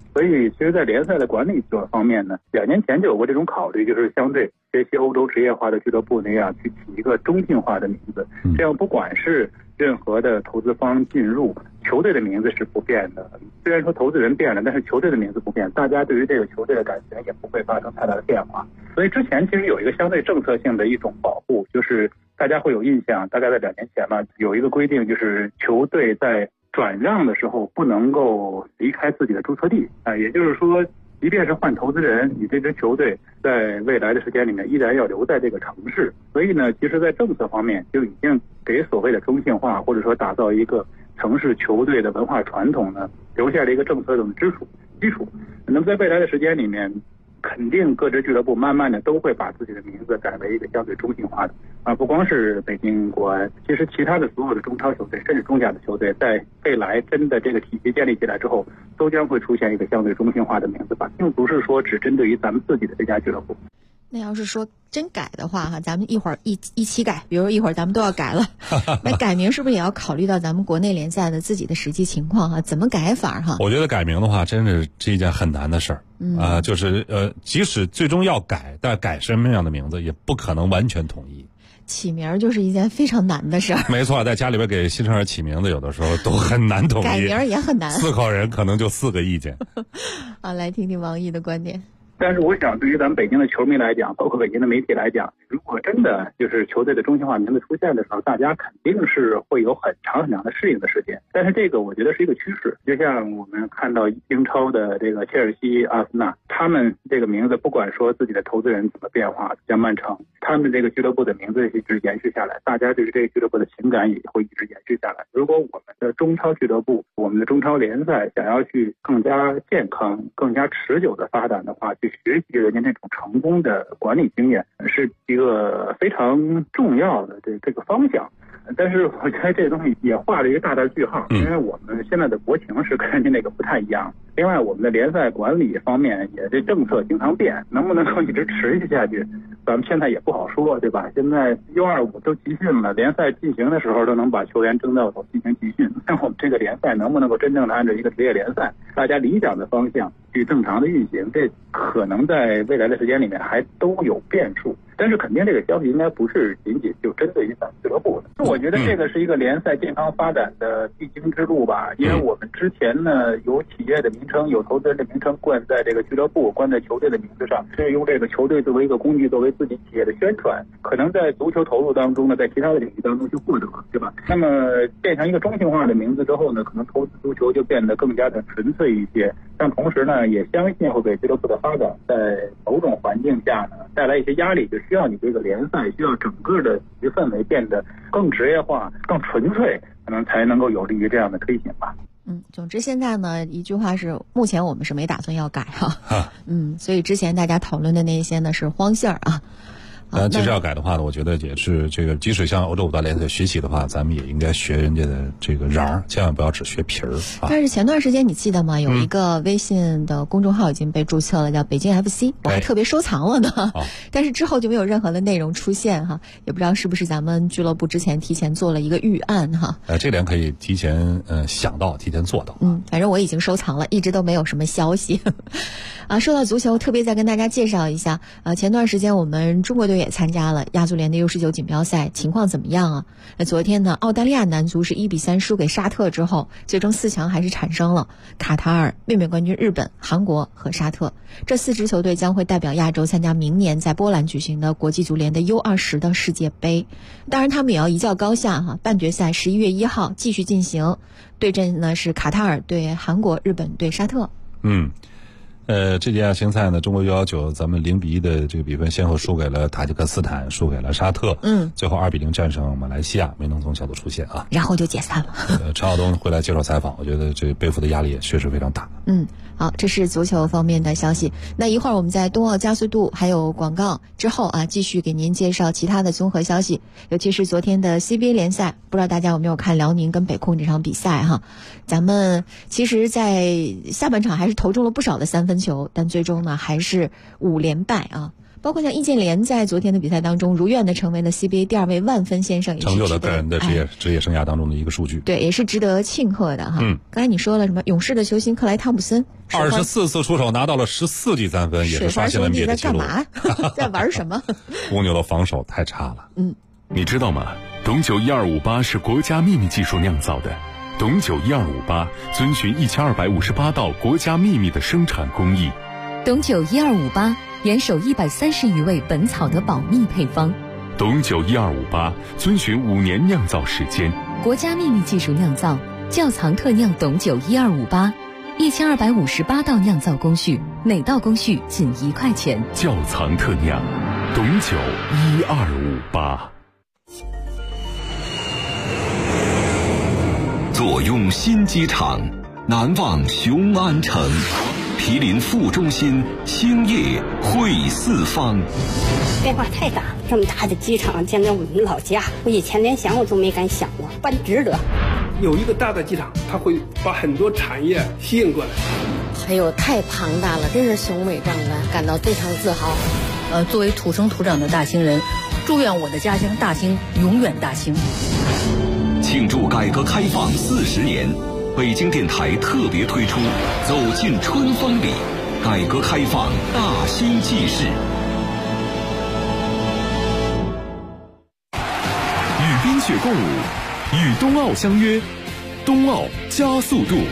所以其实在联赛的管理这方面呢，2年前就有过这种考虑，就是相对学习欧洲职业化的俱乐部那样去起一个中性化的名字，这样不管是任何的投资方进入，球队的名字是不变的。虽然说投资人变了，但是球队的名字不变，大家对于这个球队的感情也不会发生太大的变化。所以之前其实有一个相对政策性的一种保护，就是大家会有印象，大概在2年前嘛，有一个规定，就是球队在转让的时候不能够离开自己的注册地也就是说，即便是换投资人，你这支球队在未来的时间里面依然要留在这个城市。所以呢，其实在政策方面就已经给所谓的中性化，或者说打造一个城市球队的文化传统呢，留下了一个政策的基础。那么在未来的时间里面，肯定各支俱乐部慢慢的都会把自己的名字改为一个相对中性化的不光是北京国安，其实其他的所有的中超球队甚至中甲的球队，在未来真的这个体系建立起来之后，都将会出现一个相对中性化的名字吧，并不是说只针对于咱们自己的这家俱乐部。 那要是说真改的话咱们一会儿一起改，比如一会儿咱们都要改了那改名是不是也要考虑到咱们国内联赛的自己的实际情况怎么改法我觉得改名的话真是一件很难的事儿就是即使最终要改，但改什么样的名字也不可能完全统一。 起名就是一件非常难的事儿。 没错，在家里边给新生儿起名字有的时候都很难统一， 改名也很难 ，4口人可能就4个意见来听听王毅的观点。 但是我想对于咱们北京的球迷来讲，包括北京的媒体来讲，如果真的就是球队的中性化名字出现的时候，大家肯定是会有很长很长的适应的时间。但是这个我觉得是一个趋势，就像我们看到英超的这个切尔西、阿森纳，他们这个名字不管说自己的投资人怎么变化，像曼城，他们这个俱乐部的名字一直延续下来，大家对于这个俱乐部的情感也会一直延续下来。如果我们的中超俱乐部，我们的中超联赛想要去更加健康、更加持久的发展的话，去学习人家这种成功的管理经验，是一个非常重要的这个方向。但是我觉得这东西也画了一个大的句号，因为我们现在的国情是跟人家那个不太一样。另外，我们的联赛管理方面也这政策经常变，能不能够一直持续下去，咱们现在也不好说，对吧？现在 U25 都集训了，联赛进行的时候都能把球员征到走进行集训，那我们这个联赛能不能够真正的按照一个职业联赛大家理想的方向去正常的运行，这可能在未来的时间里面还都有变数。但是肯定这个消息应该不是仅仅就针对于咱们俱乐部的，我觉得这个是一个联赛健康发展的必经之路吧。因为我们之前呢有企业的名称，有投资人的名称冠在这个俱乐部、冠在球队的名字上，是用这个球队作为一个工具，作为自己企业的宣传，可能在足球投入当中呢，在其他的领域当中去获得，对吧？那么变成一个中性化的名字之后呢，可能投资足球就变得更加的纯粹一些，但同时呢也相信会给俱乐部的发展在某种环境下呢带来一些压力，就需要你这个联赛需要整个的体育氛围变得更职业化、更纯粹，可能才能够有利于这样的推行吧。 总之现在呢，一句话是，目前我们是没打算要改所以之前大家讨论的那些呢是荒信儿其实要改的话呢，我觉得也是这个，即使向欧洲五大联赛学习的话，咱们也应该学人家的这个瓤儿，千万不要只学皮儿但是前段时间你记得吗？有一个微信的公众号已经被注册了，叫北京 FC，我还特别收藏了呢。但是之后就没有任何的内容出现也不知道是不是咱们俱乐部之前提前做了一个预案这点可以提前想到，提前做到。 反正我已经收藏了，一直都没有什么消息说到足球，特别再跟大家介绍一下前段时间我们中国队也参加了亚足联的 U19 锦标赛，情况怎么样昨天呢，澳大利亚男足是1-3输给沙特之后，最终4强还是产生了卡塔尔、卫冕冠军日本、韩国和沙特。这4支球队将会代表亚洲参加明年在波兰举行的国际足联的 U20 的世界杯。当然他们也要一较高下半决赛11月1号继续进行，对阵呢是卡塔尔对韩国、日本对沙特。 这届亚青赛呢，中国U19咱们0-1的这个比分，先后输给了塔吉克斯坦，输给了沙特，最后2-0战胜马来西亚，没能从小组出线然后就解散了。 陈晓东回来接受采访，我觉得这背负的压力也确实非常大。 好，这是足球方面的消息。那一会儿我们在冬奥加速度还有广告之后继续给您介绍其他的综合消息，尤其是昨天的 CBA 联赛，不知道大家有没有看辽宁跟北控这场比赛咱们其实在下半场还是投中了不少的3分球，但最终呢还是5连败包括像易建联在昨天的比赛当中如愿的成为了 CBA 第2位万分先生，也是成就了个人的职业生涯当中的一个数据。 对，也是值得庆贺的哈。刚才你说了什么？勇士的球星克莱汤普森 24次出手拿到了14记3分，也是刷新了 NBA 的记录。 在干嘛？在玩什么？ 公牛的防守太差了。 你知道吗？董酒1258是国家秘密技术酿造的。董酒1258遵循1258道国家秘密的生产工艺。 董酒1258严守130余位本草的保密配方。 董酒1258遵循5年酿造时间， 国家秘密技术酿造，窖藏特酿董酒1258，1258道酿造工序，每道工序仅1块钱。 窖藏特酿，董酒1258。 坐拥新机场，难忘雄安城。毗邻副中心，兴业汇四方。 变化太大，这么大的机场，简直我们老家，我以前连想我都没敢想过，办值得。 有一个大的机场，它会把很多产业吸引过来。 哎呦，太庞大了，真是雄伟壮观，感到非常自豪。 作为土生土长的大兴人，祝愿我的家乡大兴永远大兴。 庆祝改革开放40年，北京电台特别推出《走进春风里》，改革开放大兴纪事。 与冰雪共舞，与冬奥相约，冬奥加速度。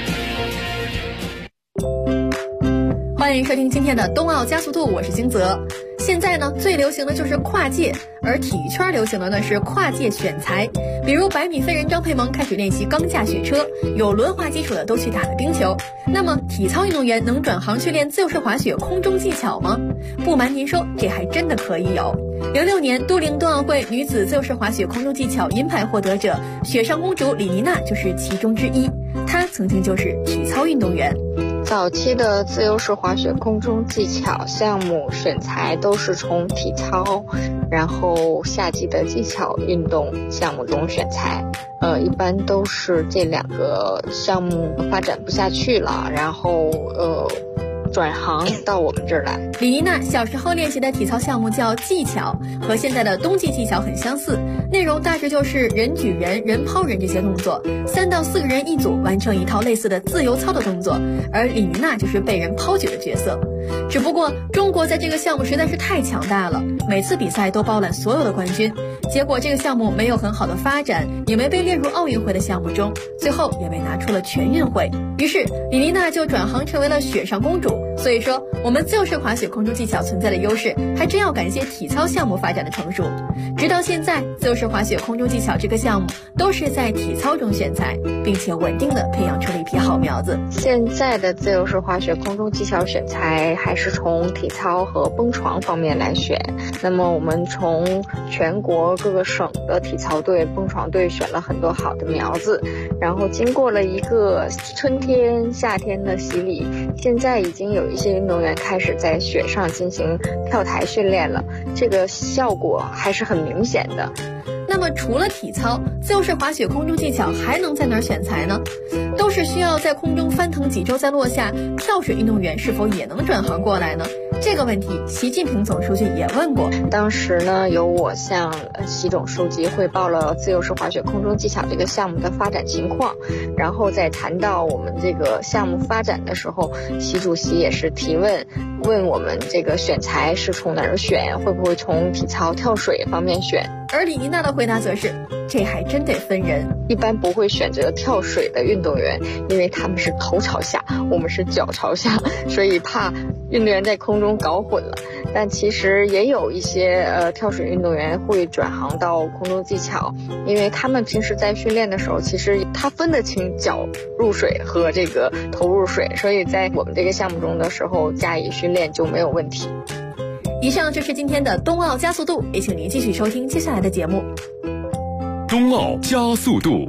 欢迎收听今天的冬奥加速度，我是金泽。现在呢，最流行的就是跨界，而体育圈流行的呢是跨界选材。比如100米飞人张培萌开始练习钢架雪车，有轮滑基础的都去打了冰球。那么体操运动员能转行去练自由式滑雪空中技巧吗？不瞒您说，这还真的可以有。06年都灵冬奥会女子自由式滑雪空中技巧银牌获得者雪上公主李妮娜就是其中之一，她曾经就是体操运动员。 早期的自由式滑雪空中技巧项目选材都是从体操，然后夏季的技巧运动项目中选材。一般都是这2个项目发展不下去了，然后转行到我们这儿来。 李妮娜小时候练习的体操项目叫技巧，和现在的冬季技巧很相似，内容大致就是人举人、人抛人这些动作，3到4个人一组完成一套类似的自由操的动作，而李妮娜就是被人抛举的角色。只不过中国在这个项目实在是太强大了，每次比赛都包揽所有的冠军，结果这个项目没有很好的发展，也没被列入奥运会的项目中，最后也被拿出了全运会。于是李妮娜就转行成为了雪上公主。所以说我们自由式滑雪空中技巧存在的优势还真要感谢体操项目发展的成熟。直到现在，自由式滑雪空中技巧这个项目都是在体操中选材，并且稳定的培养出了一批好苗子。 现在的自由式滑雪空中技巧选材还是从体操和蹦床方面来选。那么我们从全国各个省的体操队、蹦床队选了很多好的苗子，然后经过了一个春天、夏天的洗礼，现在已经有一些运动员开始在雪上进行跳台训练了，这个效果还是很明显的。 那么除了体操，自由式滑雪空中技巧还能在哪儿选材呢？都是需要在空中翻腾几周再落下，跳水运动员是否也能转行过来呢？这个问题习近平总书记也问过。 当时呢，由我向习总书记汇报了自由式滑雪空中技巧这个项目的发展情况，然后在谈到我们这个项目发展的时候，习主席也是提问我们这个选材是从哪儿选，会不会从体操跳水方面选。 而李妮娜的回答则是，这还真得分人， 一般不会选择跳水的运动员，因为他们是头朝下，我们是脚朝下，所以怕运动员在空中搞混了。但其实也有一些跳水运动员会转行到空中技巧，因为他们平时在训练的时候，其实他分得清脚入水和这个头入水，所以在我们这个项目中的时候加以训练就没有问题。 以上就是今天的冬奥加速度，也请您继续收听接下来的节目。 冬奥加速度。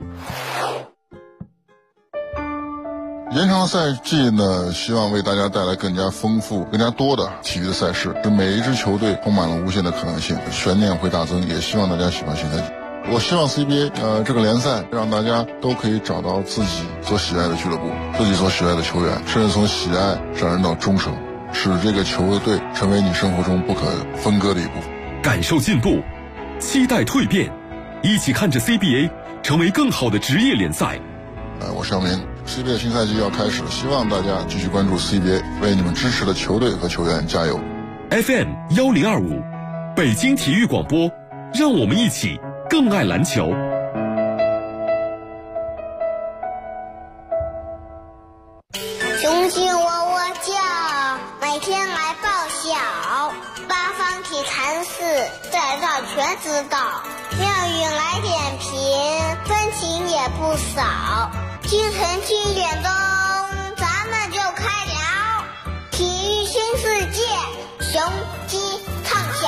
延长赛季呢，希望为大家带来更加丰富、更加多的体育的赛事，使每一支球队充满了无限的可能性，悬念会大增。也希望大家喜欢现在。我希望 CBA 这个联赛让大家都可以找到自己所喜爱的俱乐部，自己所喜爱的球员，甚至从喜爱上升到忠诚。 使这个球队成为你生活中不可分割的一部分。 感受进步，期待蜕变，一起看着 CBA 成为更好的职业联赛。 我肖明 ，CBA 新赛季要开始，希望大家继续关注 CBA， 为你们支持的球队和球员加油。 FM 1025，北京体育广播，让我们一起更爱篮球。 雄鸡喔喔叫，每天来报晓，八方体坛事，在这全知道。妙语来点评，分情也不少。清晨7点钟，咱们就开聊体育新世界，雄鸡唱响。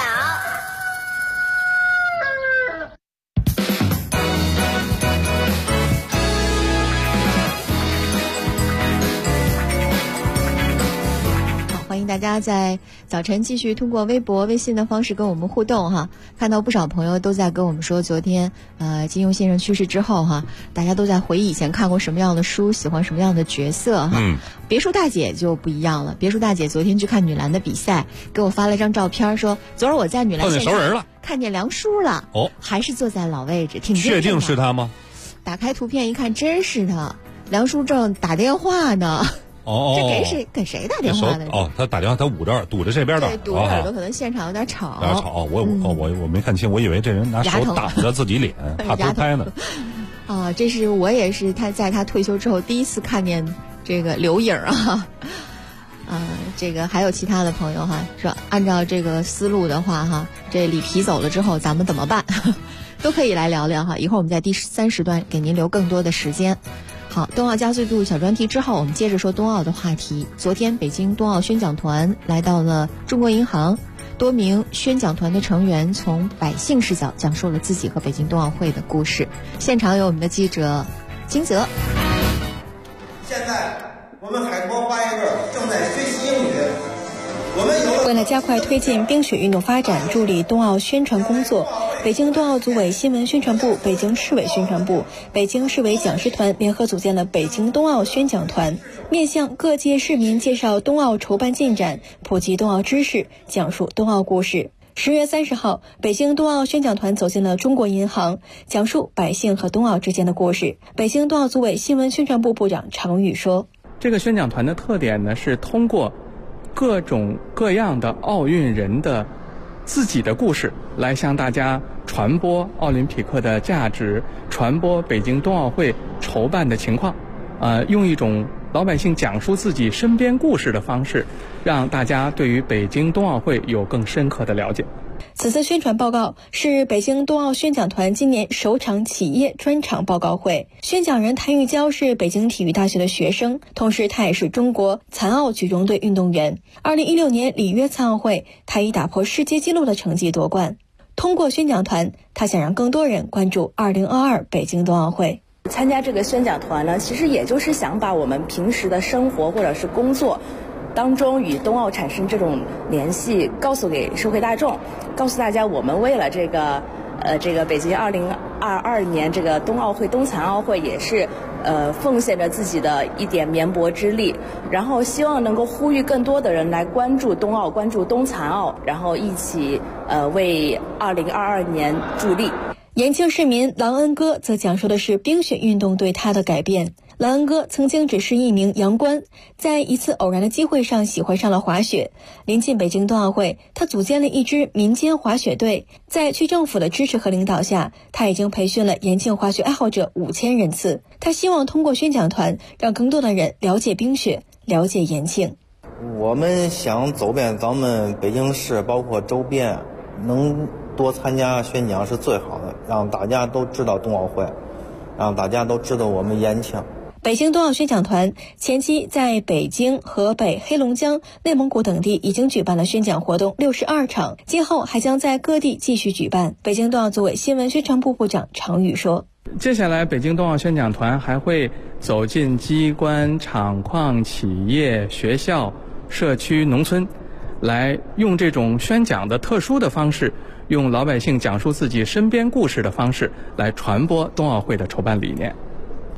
欢迎大家在早晨继续通过微博、微信的方式跟我们互动哈。看到不少朋友都在跟我们说，昨天金庸先生去世之后哈，大家都在回忆以前看过什么样的书，喜欢什么样的角色哈。别墅大姐就不一样了，别墅大姐昨天去看女篮的比赛，给我发了张照片，说昨儿我在女篮现场看见梁叔了，还是坐在老位置，挺确定是他吗？ 打开图片一看，真是他，梁叔正打电话呢。这给谁打电话的？ 他打电话，他捂着堵着这边的， 对，堵着耳朵，可能现场有点吵。 有点吵，我没看清，我以为这人拿手挡着自己脸，怕偷拍呢。 这是我也是他在他退休之后第一次看见这个留影啊。这个还有其他的朋友哈，说按照这个思路的话哈，这里皮走了之后咱们怎么办？都可以来聊聊哈。一会儿我们在第3时段给您留更多的时间。好，冬奥加速度小专题之后，我们接着说冬奥的话题。昨天北京冬奥宣讲团来到了中国银行，多名宣讲团的成员从百姓视角讲述了自己和北京冬奥会的故事。现场有我们的记者金泽。 现在我们海国花园队正在学习英语。 为了加快推进冰雪运动发展，助力冬奥宣传工作，北京冬奥组委新闻宣传部、北京市委宣传部、北京市委讲师团联合组建了北京冬奥宣讲团，面向各界市民介绍冬奥筹办进展，普及冬奥知识，讲述冬奥故事。10月30号，北京冬奥宣讲团走进了中国银行，讲述百姓和冬奥之间的故事。北京冬奥组委新闻宣传部部长常宇说：“ 这个宣讲团的特点呢，是通过各种各样的奥运人的自己的故事，来向大家传播奥林匹克的价值，传播北京冬奥会筹办的情况，用一种老百姓讲述自己身边故事的方式，让大家对于北京冬奥会有更深刻的了解。” 此次宣传报告是北京冬奥宣讲团今年首场企业专场报告会。宣讲人谭玉娇是北京体育大学的学生，同时他也是中国残奥举重队运动员。2016年里约残奥会，他以打破世界纪录的成绩夺冠。通过宣讲团，他想让更多人关注2022北京冬奥会。 参加这个宣讲团呢，其实也就是想把我们平时的生活或者是工作当中与冬奥产生这种联系告诉给社会大众，告诉大家我们为了这个北京2022年这个冬奥会冬残奥会也是奉献着自己的一点绵薄之力，然后希望能够呼吁更多的人来关注冬奥，关注冬残奥，然后一起为2022年助力。 延庆市民郎恩哥则讲述的是冰雪运动对他的改变。郎恩哥曾经只是一名洋官，在一次偶然的机会上喜欢上了滑雪。临近北京冬奥会，他组建了一支民间滑雪队，在区政府的支持和领导下，他已经培训了延庆滑雪爱好者5000人次。他希望通过宣讲团，让更多的人了解冰雪，了解延庆。 我们想走遍咱们北京市，包括周边，能多参加宣讲是最好的，让大家都知道冬奥会，让大家都知道我们延庆。 北京冬奥宣讲团前期在北京、河北、黑龙江、内蒙古等地已经举办了宣讲活动62场，今后还将在各地继续举办。北京冬奥组委新闻宣传部部长常宇说：“ 接下来，北京冬奥宣讲团还会走进机关、厂矿、企业、学校、社区、农村，来用这种宣讲的特殊的方式，用老百姓讲述自己身边故事的方式，来传播冬奥会的筹办理念。”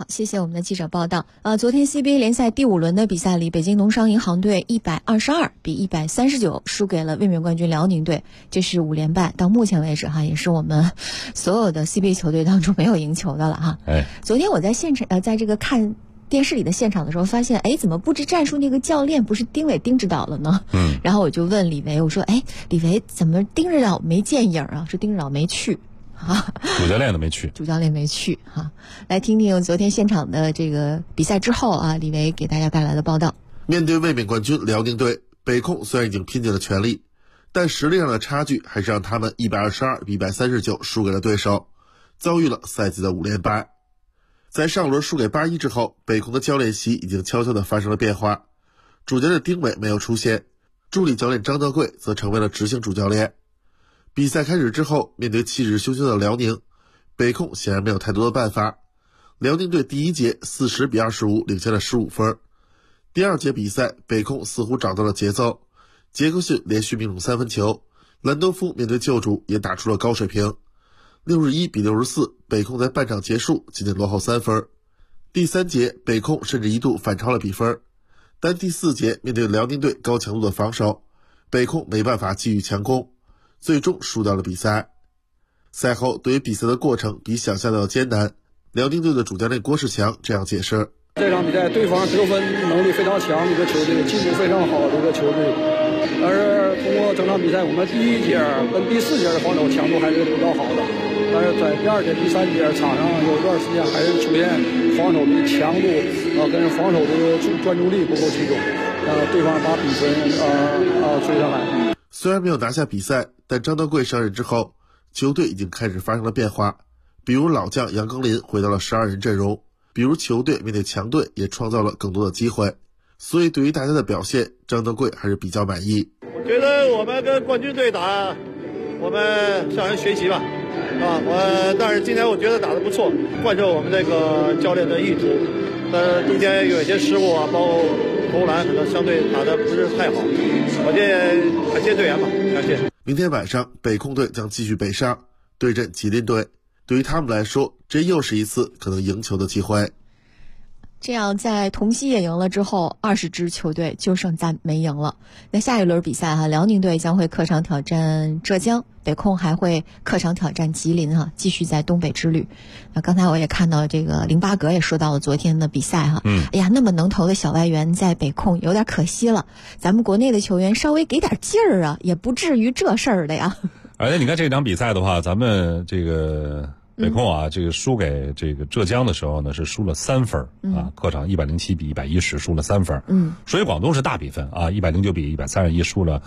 好，谢谢我们的记者报道。昨天 CBA 联赛第5轮的比赛里，北京农商银行队122比139输给了卫冕冠军辽宁队，这是5连败。到目前为止哈，也是我们所有的 CBA 球队当中没有赢球的了哈。昨天我在现场在这个看电视里的现场的时候，发现怎么布置战术那个教练不是丁伟丁指导了呢？然后我就问李维，我说李维怎么丁指导没见影啊？说丁指导没去。 主教练都没去， 主教练没去哈。来听听昨天现场的这个比赛之后啊，李维给大家带来的报道。 面对卫冕冠军辽宁队，北控虽然已经拼尽了全力，但实力上的差距还是让他们122比139输给了对手，遭遇了赛季的5连败。在上轮输给81之后，北控的教练席已经悄悄地发生了变化，主教练丁伟没有出现，助理教练张德贵则成为了执行主教练。比赛开始之后，面对气势汹汹的辽宁，北控显然没有太多的办法。辽宁队第一节40比25领先了15分。第二节比赛，北控似乎找到了节奏，杰克逊连续命中3分球，兰多夫面对旧主也打出了高水平。61比64，北控在半场结束仅仅落后3分。第三节，北控甚至一度反超了比分，但第4节面对辽宁队高强度的防守，北控没办法继续强攻，最终输掉了比赛。赛后，对于比赛的过程比想象的要艰难，辽宁队的主教练郭士强这样解释： 这场比赛对方得分能力非常强的一个球队，进攻非常好的一个球队，但是通过整场比赛，我们第1节跟第4节的防守强度还是比较好的，但是在第2节、第3节场上有一段时间还是出现防守的强度跟防守的专注力不够集中，对方把比分追上来。 虽然没有拿下比赛，但张德贵上任之后，球队已经开始发生了变化。比如老将杨庚林回到了12人阵容，比如球队面对强队也创造了更多的机会。所以对于大家的表现，张德贵还是比较满意。 我觉得我们跟冠军队打，我们向人学习吧，但是今天我觉得打得不错，贯彻我们这个教练的意图。但是中间有一些失误包括投篮可能相对打得不是太好，我这感谢队员吧，感谢。 明天晚上北控队将继续北上对阵吉林队，对于他们来说，这又是一次可能赢球的机会。 这样在同曦也赢了之后，20支球队就剩咱没赢了。那下一轮比赛哈，辽宁队将会客场挑战浙江，北控还会客场挑战吉林哈，继续在东北之旅。那刚才我也看到这个08格也说到了昨天的比赛哈，哎呀，那么能投的小外援在北控有点可惜了，咱们国内的球员稍微给点劲儿啊，也不至于这事儿的呀。 而且你看这场比赛的话，咱们这个北控啊，这个输给这个浙江的时候呢，是输了3分啊，客场107比110输了3分。输给广东是大比分啊，109比131输了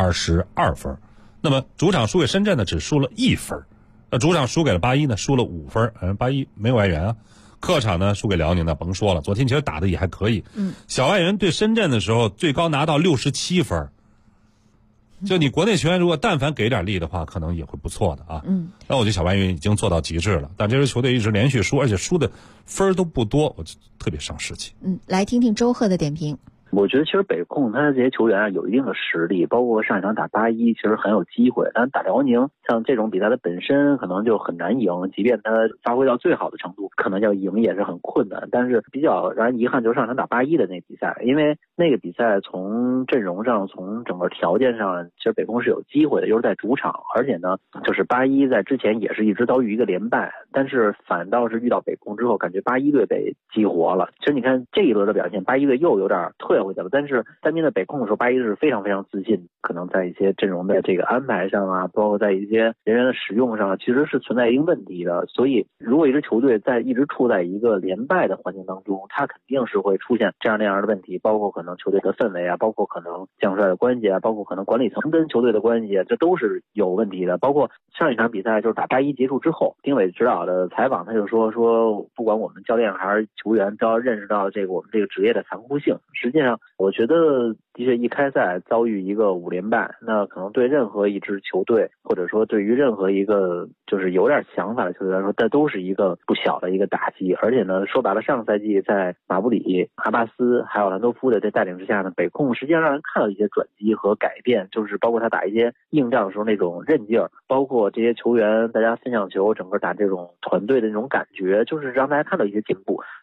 22分。那么主场输给深圳呢，只输了1分。主场输给了81呢，输了5分。81没有外援啊。客场呢输给辽宁呢，甭说了，昨天其实打的也还可以。小外援对深圳的时候，最高拿到67分。就你国内球员如果但凡给点力的话，可能也会不错的啊。那我觉得小外援已经做到极致了，但这支球队一直连续输，而且输的分都不多，我就特别伤士气。 来听听周贺的点评。 我觉得其实北控他的这些球员有一定的实力，包括上一场打81其实很有机会，但打辽宁像这种比赛的本身可能就很难赢，即便他发挥到最好的程度，可能要赢也是很困难。但是比较让人遗憾就是上一场打81的那个比赛，因为那个比赛从阵容上从整个条件上其实北控是有机会的，又是在主场，而且呢就是81在之前也是一直遭遇一个连败，但是反倒是遇到北控之后，感觉81队被激活了。其实你看这一轮的表现，81队又有点退回去了，但是在面对北控的时候，81是非常非常自信，可能在一些阵容的这个安排上啊，包括在一些人员的使用上，其实是存在一定问题的。所以如果一支球队一直处在一个连败的环境当中，它肯定是会出现这样那样的问题，包括可能球队的氛围啊，包括可能将帅的关系啊，包括可能管理层跟球队的关系，这都是有问题的。包括上一场比赛就是打81结束之后，丁伟指导的采访他就说不管我们教练还是球员都要认识到这个我们这个职业的残酷性。实际上我觉得的确一开赛遭遇一个5连败，那可能对任何一支球队或者说对于任何一个就是有点想法的球队来说，这都是一个不小的一个打击。而且呢，说白了，上个赛季在马布里、阿巴斯还有兰多夫的这带领之下呢，北控实际上让人看到一些转机和改变，就是包括他打一些硬仗的时候那种韧劲儿，包括这些球员大家分享球，整个打这种团队的那种感觉，就是让大家看到一些进步。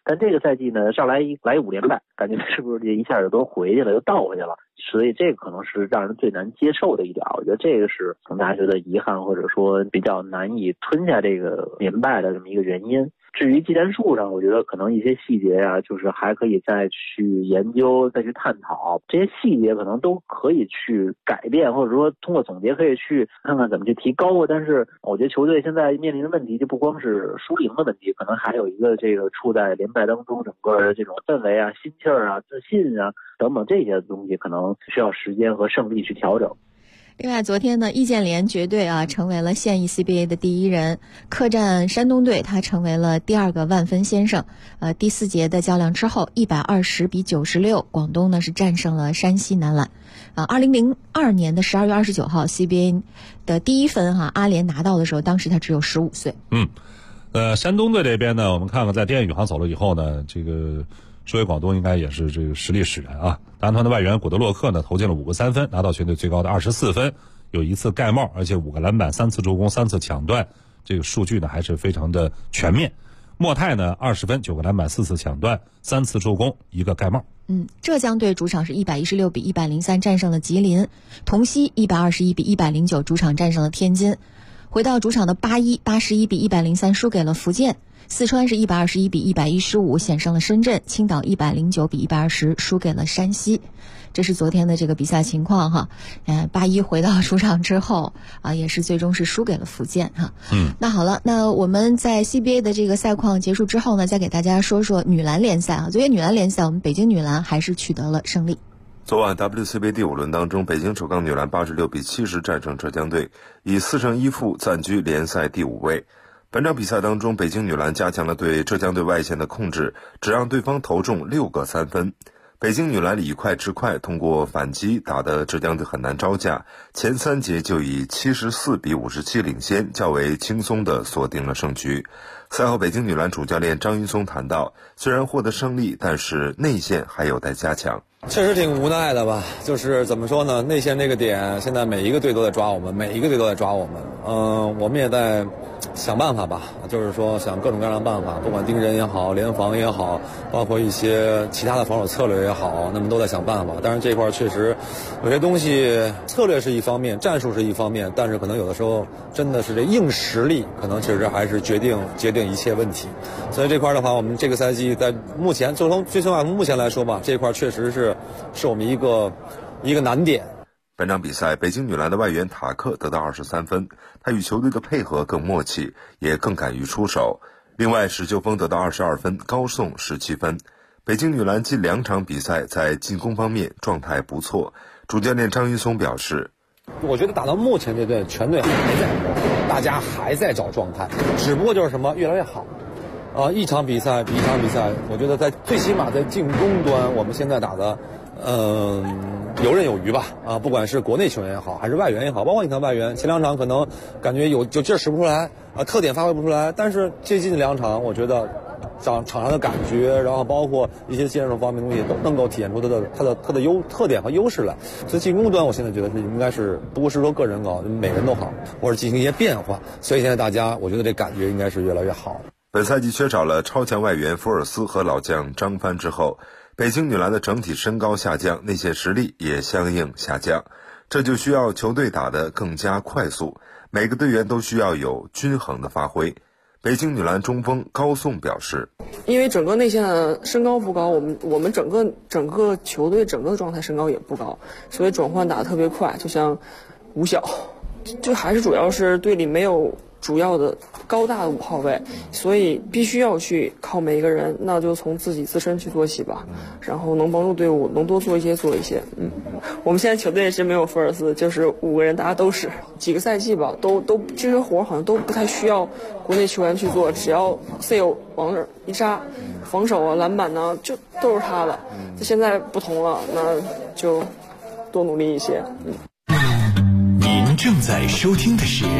但这个赛季呢，上来5连败，感觉是不是这一下就都回去了，又倒回去了？所以这个可能是让人最难接受的一点。我觉得这个是让大家觉得遗憾，或者说比较难以吞下这个连败的这么一个原因。至于技战术上，我觉得可能一些细节啊，就是还可以再去研究、再去探讨。这些细节可能都可以去改变，或者说通过总结可以去看看怎么去提高。但是我觉得球队现在面临的问题就不光是输赢的问题，可能还有一个这个处在连败当中，整个的这种氛围啊、心气儿啊、自信啊等等这些东西，可能需要时间和胜利去调整。 另外，昨天呢，易建联绝对成为了现役 CBA 的第1人，客战山东队，他成为了第2个万分先生。第4节的较量之后，120比96，广东呢是战胜了山西男篮。2002年的12月29号 CBA 的第1分阿联拿到的时候，当时他只有15岁。 山东队这边呢，我们看看在电宇航走了以后呢，这个说回广东应该也是这个实力使然啊。大韩团的外援古德洛克呢投进了5个3分，拿到全队最高的24分，有1次盖帽，而且5个篮板、3次助攻、3次抢断，这个数据呢还是非常的全面。莫泰呢20分、9个篮板、4次抢断、3次助攻、1个盖帽。 浙江队主场是116比103战胜了吉林，同曦121比109主场战胜了天津。回到主场的81比103输给了福建。四川是121比115险胜了深圳，青岛109比120输给了山西。这是昨天的这个比赛情况哈。81回到主场之后也是最终是输给了福建哈。那好了，那我们在 CBA 的这个赛况结束之后呢，再给大家说说女篮联赛昨天女篮联赛，我们北京女篮还是取得了胜利。 昨晚 WCBA 第5轮当中，北京首钢女篮86比70战胜浙江队，以4胜1负暂居联赛第5位。本场比赛当中，北京女篮加强了对浙江队外线的控制，只让对方投中6个3分。北京女篮以快制快，通过反击打得浙江队很难招架，前3节就以74比57领先，较为轻松地锁定了胜局。赛后，北京女篮主教练张云松谈到，虽然获得胜利，但是内线还有待加强。 确实挺无奈的吧，就是怎么说呢，内线这个点现在每一个队都在抓我们，我们也在想办法吧，就是说想各种各样的办法，不管盯人也好，联防也好，包括一些其他的防守策略也好，那么都在想办法。但是这块确实有些东西，策略是一方面，战术是一方面，但是可能有的时候真的是这硬实力可能确实还是决定一切问题。所以这块的话，我们这个赛季在目前就从最起码从目前来说吧，这块确实是我们一个难点。 本场比赛，北京女篮的外援塔克得到23分，他与球队的配合更默契，也更敢于出手。另外，史秀峰得到22分，高颂17分。北京女篮近2场比赛在进攻方面状态不错，主教练张云松表示， 我觉得打到目前这队全队大家还在找状态，只不过就是什么越来越好。一场比赛比一场比赛，我觉得最起码在进攻端，我们现在打的游刃有余吧。不管是国内球员也好，还是外援也好，包括你看外援，前2场可能感觉有劲儿使不出来，特点发挥不出来，但是最近2场，我觉得场上的感觉，然后包括一些战术方面的东西，都能够体现出它的特点和优势来。所以进攻端，我现在觉得应该是不是说个人好，每个人都好，或者进行一些变化。所以现在大家，我觉得这感觉应该是越来越好。 本赛季缺少了超强外援福尔斯和老将张帆之后，北京女篮的整体身高下降，内线实力也相应下降，这就需要球队打得更加快速，每个队员都需要有均衡的发挥。北京女篮中锋高颂表示， 因为整个内线的身高不高，我们整个球队整个状态身高也不高，所以转换打得特别快，就像吴晓，就还是主要是队里没有主要的高大的5号位，所以必须要去靠每一个人，那就从自己自身去做起吧，然后能帮助队伍能多做一些做一些。我们现在球队是没有福尔斯，就是5个人大家都是几个赛季吧，都这些活好像都不太需要国内球员去做，只要 CU 往那儿一杀，防守啊篮板呢就都是他的。现在不同了，那就多努力一些。 您正在收听的是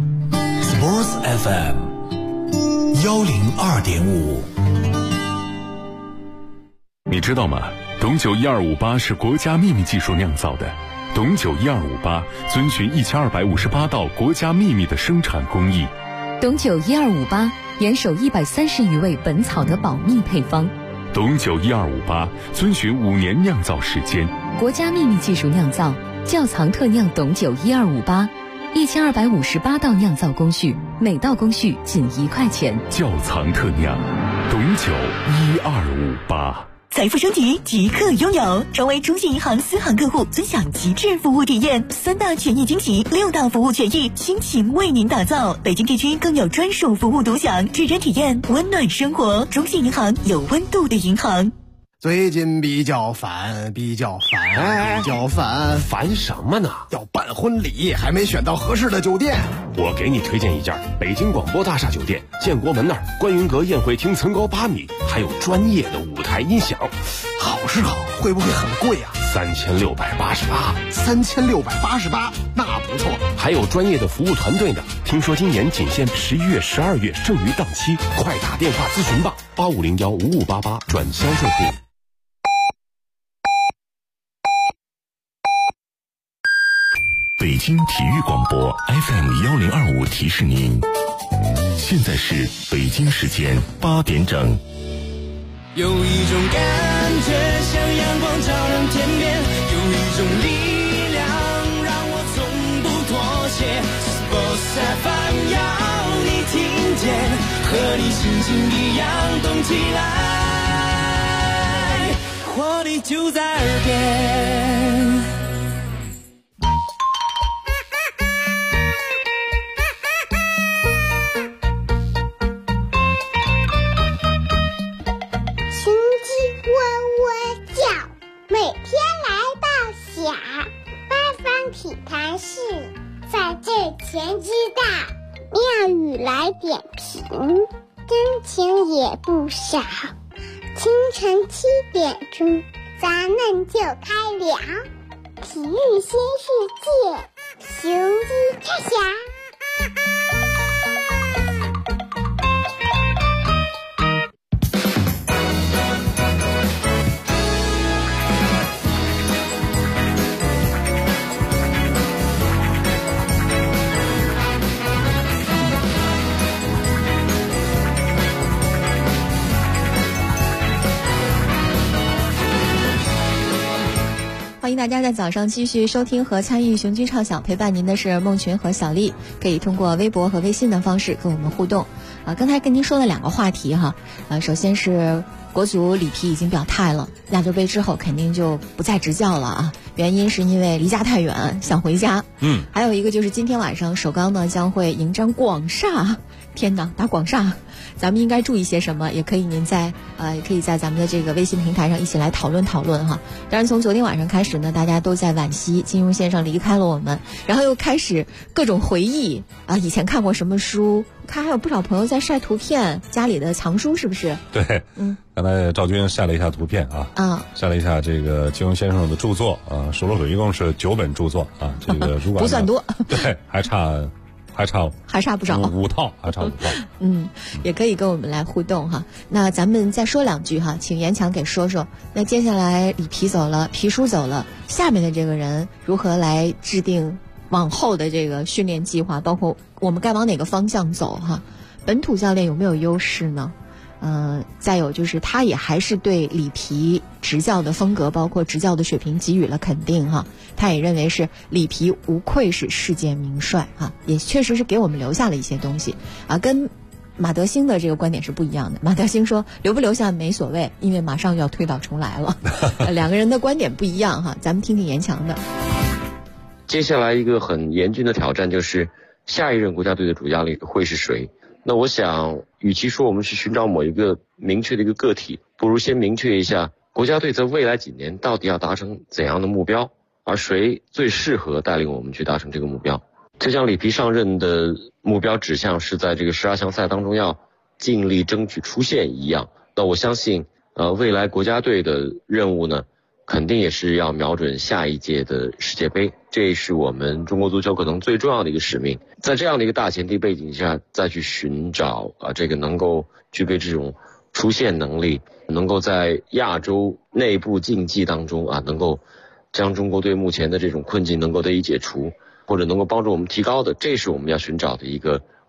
Sports FM 102.5。 你知道吗？董酒1258是国家秘密技术酿造的。董酒1258遵循1258道国家秘密的生产工艺。 董酒1258 严守130余味本草的保密配方。 董酒12588遵循5年酿造时间， 国家秘密技术酿造，窖藏特酿董酒1258，1258道酿造工序，每道工序仅1块钱。 窖藏特酿，董酒1258。 财富升级即刻拥有，成为中信银行私行客户，尊享极致服务体验，3大权益惊喜，6大服务权益，倾情为您打造。北京地区更有专属服务独享，指针体验，温暖生活。中信银行，有温度的银行。 最近比较烦， 烦什么呢？ 要办婚礼，还没选到合适的酒店。 我给你推荐一家北京广播大厦酒店，建国门那儿观云阁宴会厅层高8米，还有专业的舞台音响。 好是好，会不会很贵啊？3688，那不错。 还有专业的服务团队呢。听说今年仅限11月、12月剩余档期，快打电话咨询吧，85015588转销售部。 北京体育广播 FM1025提示您，现在是北京时间8点整。 有一种感觉像阳光照亮天边，有一种力量让我从不妥协。Sports FM 要你听见，和你心情一样动起来，活力就在耳边。 体坛事在这前知道，妙语来点评，真情也不少。清晨7点钟，咱们就开聊体育新世界，雄鸡开霞。 欢迎大家在早上继续收听和参与雄鸡唱响，陪伴您的是孟群和小丽，可以通过微博和微信的方式跟我们互动。刚才跟您说了2个话题哈，首先是国足里皮已经表态了，亚洲杯之后肯定就不再执教了啊，原因是因为离家太远，想回家。还有一个就是今天晚上首钢呢将会迎战广厦，天哪，打广厦！咱们应该注意些什么？也可以您在也可以在咱们的这个微信平台上一起来讨论讨论哈。当然，从昨天晚上开始呢，大家都在惋惜金庸先生离开了我们，然后又开始各种回忆啊，以前看过什么书？看还有不少朋友在晒图片，家里的藏书是不是？ 对，刚才赵军晒了一下图片晒了一下这个金庸先生的著作啊，数了数一共是9本著作啊，这个如果不算多， 对，还差不少 5套，还差5套。 也可以跟我们来互动哈。那咱们再说2句哈，请严强给说说。那接下来里皮走了，皮叔走了，下面的这个人如何来制定往后的这个训练计划，包括我们该往哪个方向走哈？本土教练有没有优势呢？再有就是他也还是对里皮执教的风格，包括执教的水平给予了肯定哈。他也认为是里皮无愧是世界名帅哈，也确实是给我们留下了一些东西啊，跟马德兴的这个观点是不一样的。马德兴说留不留下没所谓，因为马上要推倒重来了。2个人的观点不一样哈，咱们听听严强的。 接下来一个很严峻的挑战就是下一任国家队的主教练会是谁？那我想，与其说我们是寻找某一个明确的一个个体，不如先明确一下国家队在未来几年到底要达成怎样的目标，而谁最适合带领我们去达成这个目标。就像里皮上任的目标指向是在这个18强赛当中要尽力争取出线一样，那我相信未来国家队的任务呢，肯定也是要瞄准下一届的世界杯，这是我们中国足球可能最重要的一个使命。在这样的一个大前提背景下，再去寻找这个能够具备这种出线能力，能够在亚洲内部竞技当中能够将中国队目前的这种困境能够得以解除，或者能够帮助我们提高的，这是我们要寻找的一个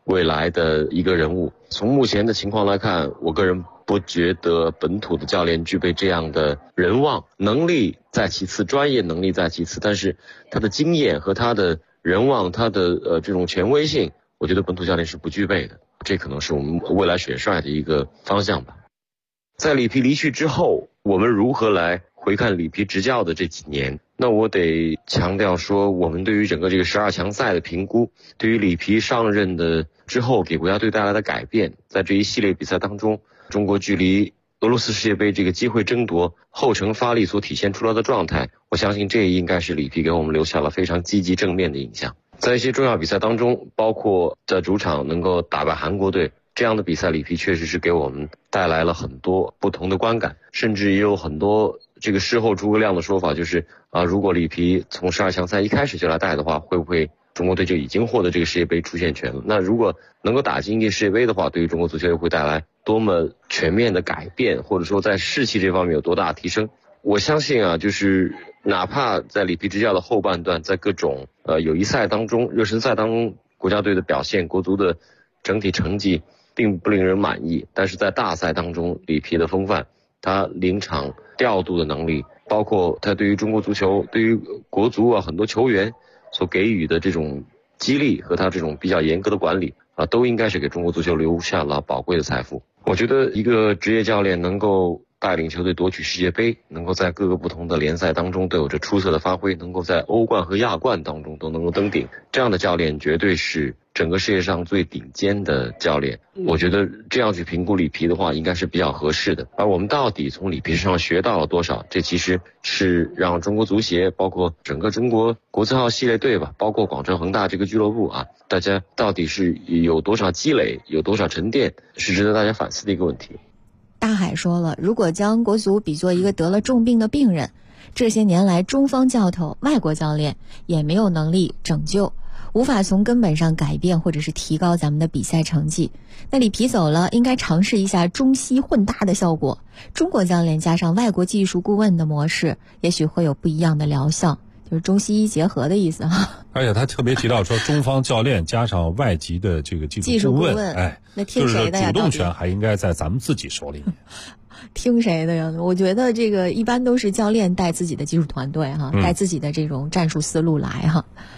未来的一个人物。从目前的情况来看，我个人不觉得本土的教练具备这样的人望，能力在其次，专业能力在其次，但是他的经验和他的人望，他的这种权威性，我觉得本土教练是不具备的。这可能是我们未来选帅的一个方向吧。在里皮离去之后，我们如何来回看里皮执教的这几年？那我得强调说，我们对于整个这个12强赛的评估，对于里皮上任的之后给国家队带来的改变，在这一系列比赛当中，中国距离俄罗斯世界杯这个机会争夺后程发力所体现出来的状态，我相信这应该是里皮给我们留下了非常积极正面的印象。在一些重要比赛当中，包括在主场能够打败韩国队这样的比赛，里皮确实是给我们带来了很多不同的观感，甚至也有很多这个事后诸葛亮的说法，就是如果里皮从12强赛一开始就来带的话，会不会中国队就已经获得这个世界杯出线权了？那如果能够打进这世界杯的话，对于中国足球又会带来多么全面的改变，或者说在士气这方面有多大的提升？我相信就是哪怕在里皮执教的后半段，在各种友谊赛当中、热身赛当中，国家队的表现、国足的整体成绩并不令人满意，但是在大赛当中，里皮的风范，他临场调度的能力，包括他对于中国足球、对于国足很多球员所给予的这种激励和他这种比较严格的管理都应该是给中国足球留下了宝贵的财富。我觉得一个职业教练能够带领球队夺取世界杯，能够在各个不同的联赛当中都有着出色的发挥，能够在欧冠和亚冠当中都能够登顶，这样的教练绝对是整个世界上最顶尖的教练。我觉得这样去评估里皮的话应该是比较合适的。而我们到底从里皮身上学到了多少，这其实是让中国足协包括整个中国国字号系列队吧，包括广州恒大这个俱乐部大家到底是有多少积累，有多少沉淀，是值得大家反思的一个问题。 大海说了，如果将国足比作一个得了重病的病人，这些年来中方教头、外国教练也没有能力拯救，无法从根本上改变或者是提高咱们的比赛成绩。那里皮走了，应该尝试一下中西混搭的效果，中国教练加上外国技术顾问的模式，也许会有不一样的疗效，就是中西医结合的意思而且他特别提到说，中方教练加上外籍的这个技术顾问， 那听谁的呀？ 就是主动权还应该在咱们自己手里面。 听谁的呀？我觉得这个一般都是教练带自己的技术团队带自己的这种战术思路来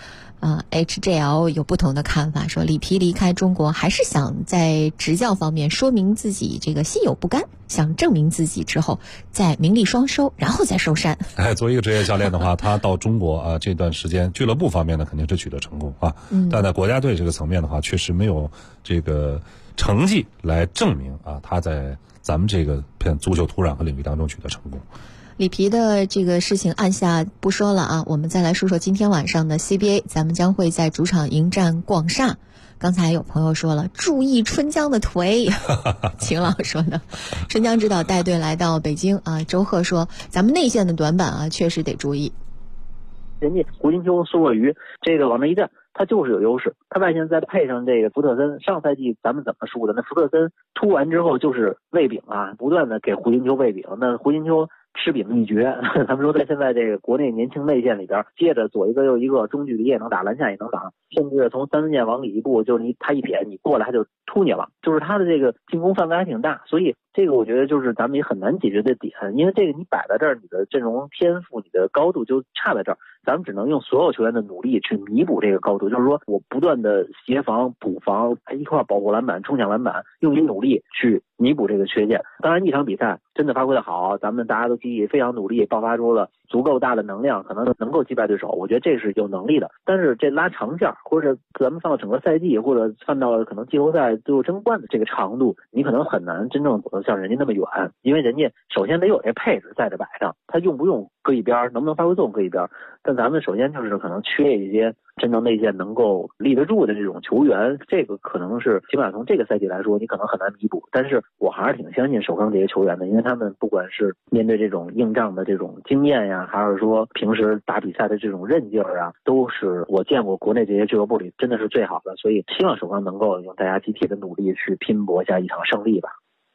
HJL 有不同的看法，说里皮离开中国还是想在执教方面说明自己这个心有不甘，想证明自己之后再名利双收，然后再收山。 作为一个职业教练的话，他到中国这段时间俱乐部方面呢肯定是取得成功但在国家队这个层面的话，确实没有这个成绩来证明他在咱们这个片足球土壤和领域当中取得成功。 里皮的这个事情按下不说了我们再来说说今天晚上的 CBA， 咱们将会在主场迎战广厦。刚才有朋友说了，注意春江的腿秦老说的。春江指导带队来到北京周贺说，咱们内线的短板确实得注意。 人家胡金秋、苏若愚这个往那一站，他就是有优势，他外线再配上这个福特森，上赛季咱们怎么输的？那福特森突完之后就是喂饼不断的给胡金秋喂饼，那胡金秋吃饼一绝。他们说在现在这个国内年轻内线里边，接着左一个右一个，中距离也能打，篮下也能打，甚至从三分线往里一步，就是他一撇你过来他就突你了，就是他的这个进攻范围还挺大。所以这个我觉得就是咱们也很难解决的点，因为这个你摆在这儿，你的阵容天赋、你的高度就差在这儿，咱们只能用所有球员的努力去弥补这个高度，就是说我不断的协防、补防，一块保护篮板、冲抢篮板，用你努力去弥补这个缺陷。当然一场比赛真的发挥的好，咱们大家都非常努力，爆发出了足够大的能量，可能能够击败对手，我觉得这是有能力的。但是这拉长线，或者咱们放到整个赛季，或者放到可能季后赛最后争冠的这个长度，你可能很难真正走得像人家那么远，因为人家首先得有这配置在这摆上，他用不用搁一边，能不能发挥作用搁一边，但咱们首先就是可能缺一些真正内线能够立得住的这种球员，这个可能是起码从这个赛季来说，你可能很难弥补。但是我还是挺相信首钢这些球员的，因为他们不管是面对这种硬仗的这种经验呀，还是说平时打比赛的这种韧劲儿啊，都是我见过国内这些俱乐部里真的是最好的。所以希望首钢能够用大家集体的努力去拼搏下一场胜利吧。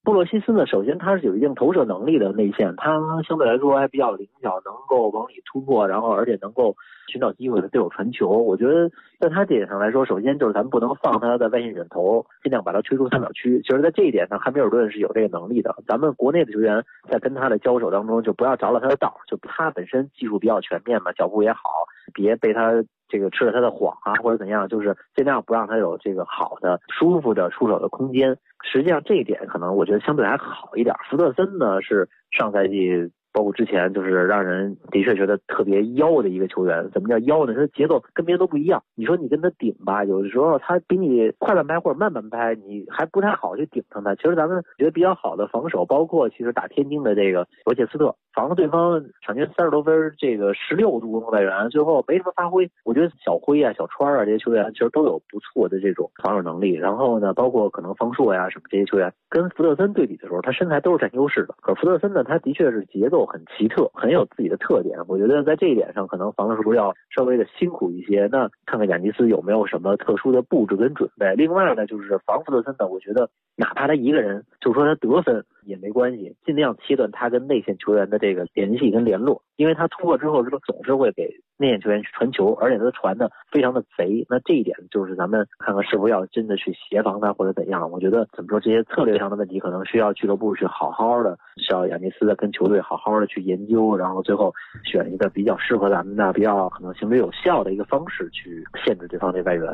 布洛西斯呢，首先他是有一定投射能力的内线，他相对来说还比较灵巧，能够往里突破，然后而且能够寻找机会的队友传球。我觉得在他这点上来说，首先就是咱们不能放他的外线远投，尽量把他推出3秒区。其实在这一点上，汉密尔顿是有这个能力的。咱们国内的球员在跟他的交手当中，就不要着了他的道，就他本身技术比较全面嘛，脚步也好，别被他这个吃了他的谎啊，或者怎样，就是尽量不让他有这个好的、舒服的出手的空间。实际上这一点可能我觉得相对还好一点。福特森呢是上赛季包括之前就是让人的确觉得特别妖的一个球员。怎么叫妖呢？他的节奏跟别人都不一样。你说你跟他顶吧，有的时候他比你快半拍或者慢半拍，你还不太好去顶上他。其实咱们觉得比较好的防守，包括其实打天津的这个罗切斯特，防了对方场均30多分，这个16助攻外援，最后没什么发挥。我觉得小辉啊、小川啊这些球员其实都有不错的这种防守能力。然后呢，包括可能方硕呀什么这些球员跟福特森对比的时候，他身材都是占优势的。可福特森呢，他的确是节奏很奇特，很有自己的特点。我觉得在这一点上，可能防的是不是要稍微的辛苦一些？那看看雅尼斯有没有什么特殊的布置跟准备。另外呢，就是防福特森呢，我觉得哪怕他一个人，就说他得分也没关系，尽量切断他跟内线球员的这个联系跟联络，因为他突破之后，总是会给内线球员去传球，而且他传的非常的贼。那这一点就是咱们看看是否要真的去协防他或者怎样。我觉得怎么说，这些策略上的问题可能需要俱乐部去好好的，需要雅尼斯的跟球队好好的去研究，然后最后选一个比较适合咱们的、比较可能行之有效的一个方式去限制对方的外援。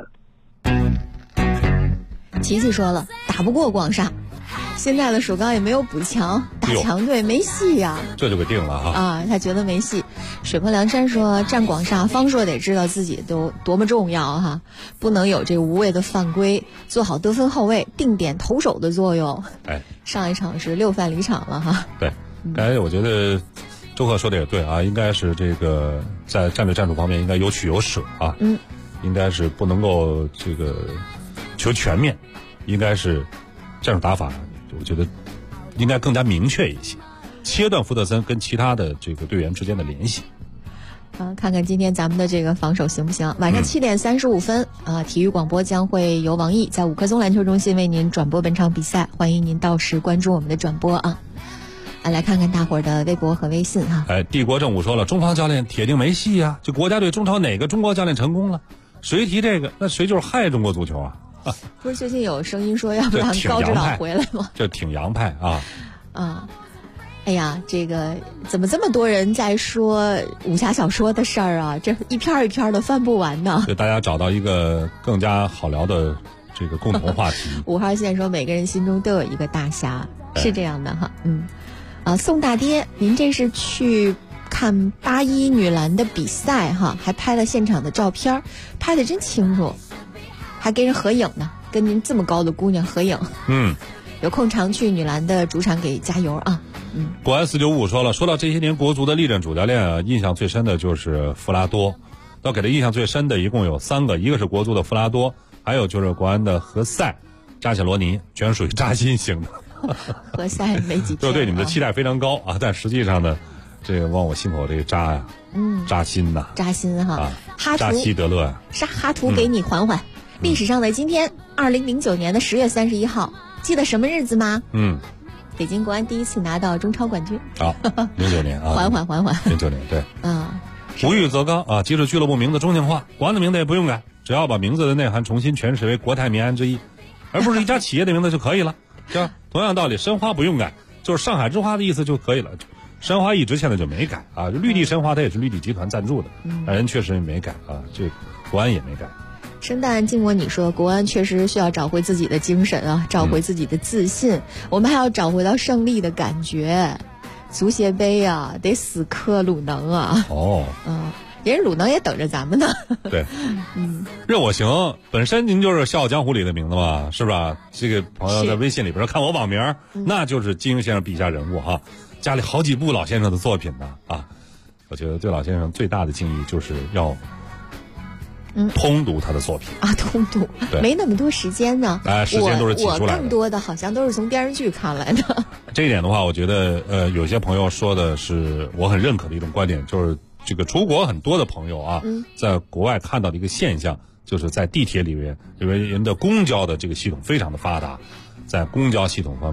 琪琪说了，打不过广厦，现在的首钢也没有补强，打强队没戏呀， 这就给定了哈。 啊，他觉得没戏。水泊梁山说，战广厦，方硕得知道自己都多么重要哈，不能有这个无谓的犯规，做好得分后卫、定点投手的作用。 哎， 上一场是6犯离场了哈。 对，刚才我觉得周贺说的也对啊，应该是这个在战略战术方面应该有取有舍啊。应该是不能够这个求全面，应该是战术打法，我觉得应该更加明确一些，切断福特森跟其他的这个队员之间的联系。 看看今天咱们的这个防守行不行？晚上7点35分，体育广播将会由王毅在五棵松篮球中心为您转播本场比赛，欢迎您到时关注我们的转播啊。来看看大伙儿的微博和微信哈。 帝国正午说了，中方教练铁定没戏啊！就国家队中超哪个中国教练成功了？谁提这个，那谁就是害中国足球啊！ 不是最近有声音说要不让高指导回来吗？ 这挺洋派啊！ 哎呀，这个怎么这么多人在说武侠小说的事儿啊？这一篇一篇的翻不完呢。 就大家找到一个更加好聊的这个共同话题。 5号线说，每个人心中都有一个大侠，是这样的哈。宋大爹，您这是去看81女篮的比赛哈，还拍了现场的照片，拍得真清楚，还跟人合影呢，跟您这么高的姑娘合影。有空常去女篮的主场给加油啊。 国安4955说了，说到这些年国足的历任主教练啊，印象最深的就是弗拉多。要给他印象最深的一共有3个，一个是国足的弗拉多，还有就是国安的何塞、扎切罗尼，全属于扎心型的。 何塞没几天， 就对你们的期待非常高啊，但实际上呢，这个往我心口这个扎呀，扎心呐， 扎心哈。哈图扎西德勒呀， 是哈图给你缓缓。历史上的今天，2009年的10月31号，记得什么日子吗？北京国安第一次拿到中超冠军。 09年啊， 缓缓。 09年对。无欲则刚啊，即使俱乐部名字中性化，国安的名字也不用改，只要把名字的内涵重新诠释为国泰民安之意，而不是一家企业的名字就可以了。这样同样道理，申花不用改，就是上海之花的意思就可以了。申花一直现在就没改啊，绿地申花它也是绿地集团赞助的，人确实也没改啊，这国安也没改。 生旦静默，你说国安确实需要找回自己的精神啊，找回自己的自信，我们还要找回到胜利的感觉。足协杯啊，得死磕鲁能啊！人鲁能也等着咱们呢。 对，任我行本身您就是《笑傲江湖》里的名字嘛，是吧？这个朋友在微信里边看我网名，那就是金庸先生笔下人物哈，家里好几部老先生的作品呢啊。我觉得对老先生最大的敬意就是要通读他的作品啊，通读没那么多时间呢。 时间都是挤出来的。 我更多的好像都是从电视剧看来的。 这一点的话，我觉得有些朋友说的是我很认可的一种观点，就是这个出国很多的朋友啊，在国外看到的一个现象，就是在地铁里面，因为人的公交的这个系统非常的发达，在公交系统方面，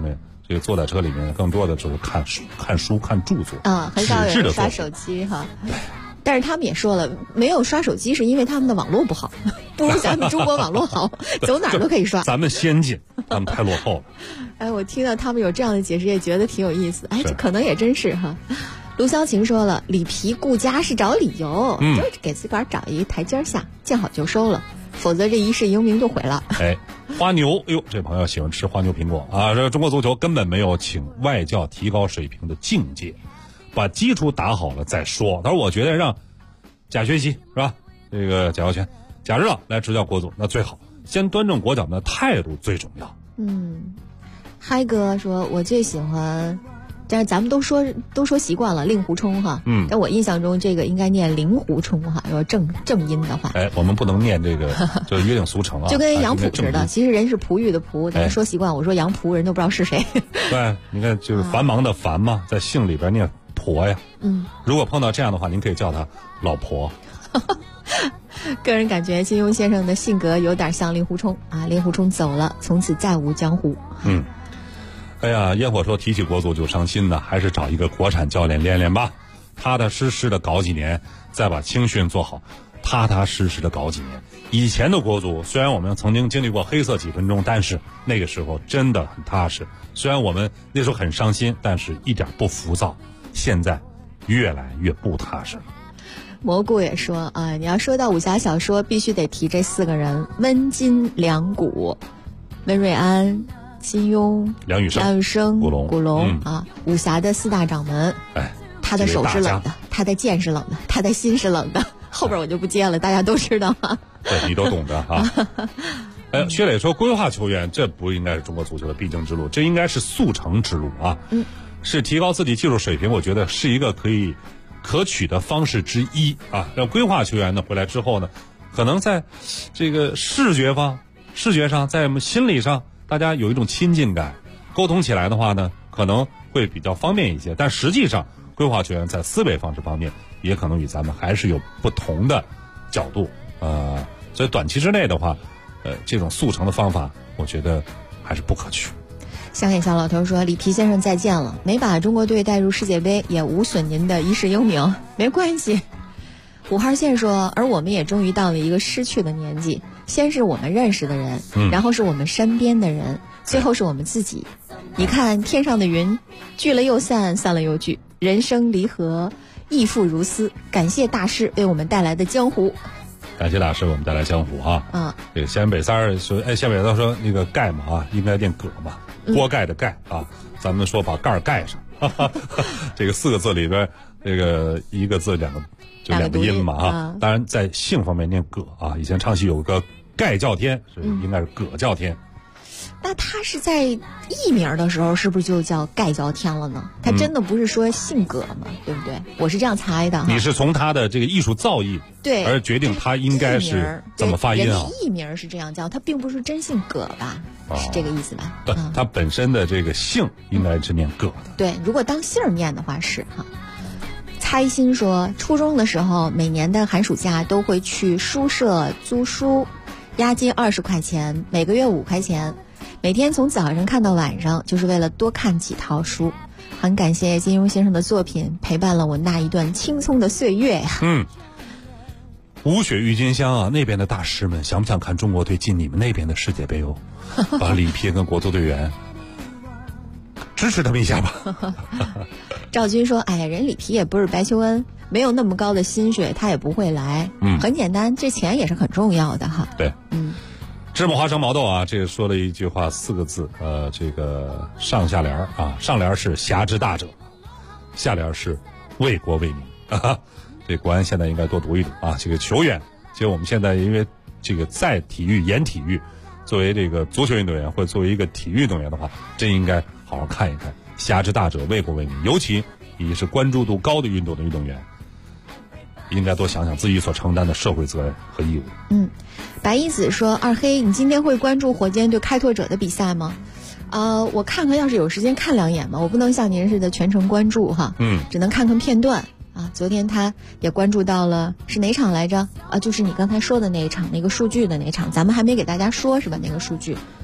这个坐在车里面更多的就是看书、看著作啊，很少有人刷手机哈。但是他们也说了，没有刷手机是因为他们的网络不好，不如咱们中国网络好，走哪儿都可以刷。 咱们先进，他们太落后了。 哎，我听到他们有这样的解释，也觉得挺有意思。哎，这可能也真是哈。卢潇晴说了，里皮顾家是找理由，就是给自个儿找一个台阶下，见好就收了，否则这一世英名就毁了。 哎，花牛，哎呦，这朋友喜欢吃花牛苹果啊！这个中国足球根本没有请外教提高水平的境界，把基础打好了再说。他说，我觉得让贾学习是吧？这个贾耀全、贾日朗来执教国足，那最好。先端正国脚的态度最重要。 嗨哥说，我最喜欢。但是咱们都说习惯了令狐冲哈，但我印象中这个应该念令狐冲哈，要正音的话。 哎，我们不能念这个，就是约定俗成啊。 就跟杨浦似的，其实人是璞玉的璞，咱说习惯，我说杨浦人都不知道是谁。 对，你看就是繁忙的繁嘛，在姓里边念婆呀。如果碰到这样的话，您可以叫他老婆。 个人感觉金庸先生的性格有点像令狐冲啊，令狐冲走了，从此再无江湖。 哎呀，烟火说提起国足就伤心呢，还是找一个国产教练练练吧，踏踏实实的搞几年，再把青训做好，踏踏实实的搞几年。以前的国足虽然我们曾经经历过黑色几分钟，但是那个时候真的很踏实。虽然我们那时候很伤心，但是一点不浮躁。现在越来越不踏实了。 蘑菇也说啊，你要说到武侠小说，必须得提这4个人：温金、梁谷、温瑞安、金庸、 梁羽生、 古龙啊，武侠的4大掌门。 哎， 他的手是冷的，他的剑是冷的，他的心是冷的。后边我就不接了，大家都知道啊。 对，你都懂的啊。薛磊说，规划球员这不应该是中国足球的必经之路，这应该是速成之路啊。是提高自己技术水平，我觉得是一个可取的方式之一啊。让规划球员呢回来之后呢，可能在这个视觉上，在我们心理上，大家有一种亲近感，沟通起来的话呢，可能会比较方便一些。但实际上，规划球员在思维方式方面，也可能与咱们还是有不同的角度。所以短期之内的话，这种速成的方法，我觉得还是不可取。 香眼小老头说，里皮先生再见了，没把中国队带入世界杯，也无损您的一世英名，没关系。5号线说，而我们也终于到了一个失去的年纪，先是我们认识的人，然后是我们身边的人，最后是我们自己。你看天上的云，聚了又散，散了又聚，人生离合，亦复如斯。感谢大师为我们带来的江湖。 感谢大师为我们带来江湖啊！这个西北三说，西北三说那个盖嘛啊，应该念葛嘛，锅盖的盖啊，咱们说把盖儿盖上。这个4个字里边，这个一个字两个音嘛啊。当然在姓方面念葛啊，以前唱戏有个盖叫天，应该是葛叫天。 那他是在艺名的时候是不是就叫盖叫天了呢？他真的不是说姓葛吗？对不对？我是这样猜的。 你是从他的这个艺术造诣对而决定他应该是怎么发音啊？ 艺名是这样叫，他并不是真姓葛吧？是这个意思吧？ 他本身的这个姓应该是念葛的。 对，如果当姓念的话是哈。猜心说，初中的时候每年的寒暑假都会去书社租书，押金20块钱，每个月5块钱。每天从早上看到晚上，就是为了多看几套书。很感谢金庸先生的作品，陪伴了我那一段青葱的岁月呀。 无雪郁金香啊，那边的大师们想不想看中国队进你们那边的世界杯哦？把里皮跟国足队员支持他们一下吧。 赵军说，哎呀，人里皮也不是白求恩，没有那么高的薪水他也不会来。很简单，这钱也是很重要的哈。 对，芝麻花生毛豆啊，这个说了一句话4个字，这个上下联啊，上联是侠之大者，下联是为国为民啊。这国安现在应该多读一读啊。这个球员，其实我们现在因为这个在体育演体育，作为这个足球运动员或者作为一个体育运动员的话，真应该好好看一看侠之大者，为国为民。尤其你是关注度高的运动的运动员，应该多想想自己所承担的社会责任和义务。 白一子说，二黑，你今天会关注火箭队开拓者的比赛吗？我看看，要是有时间看2眼吧，我不能像您似的全程关注哈。只能看看片段啊。昨天他也关注到了，是哪场来着？就是你刚才说的那一场，那个数据的那场，咱们还没给大家说是吧？那个数据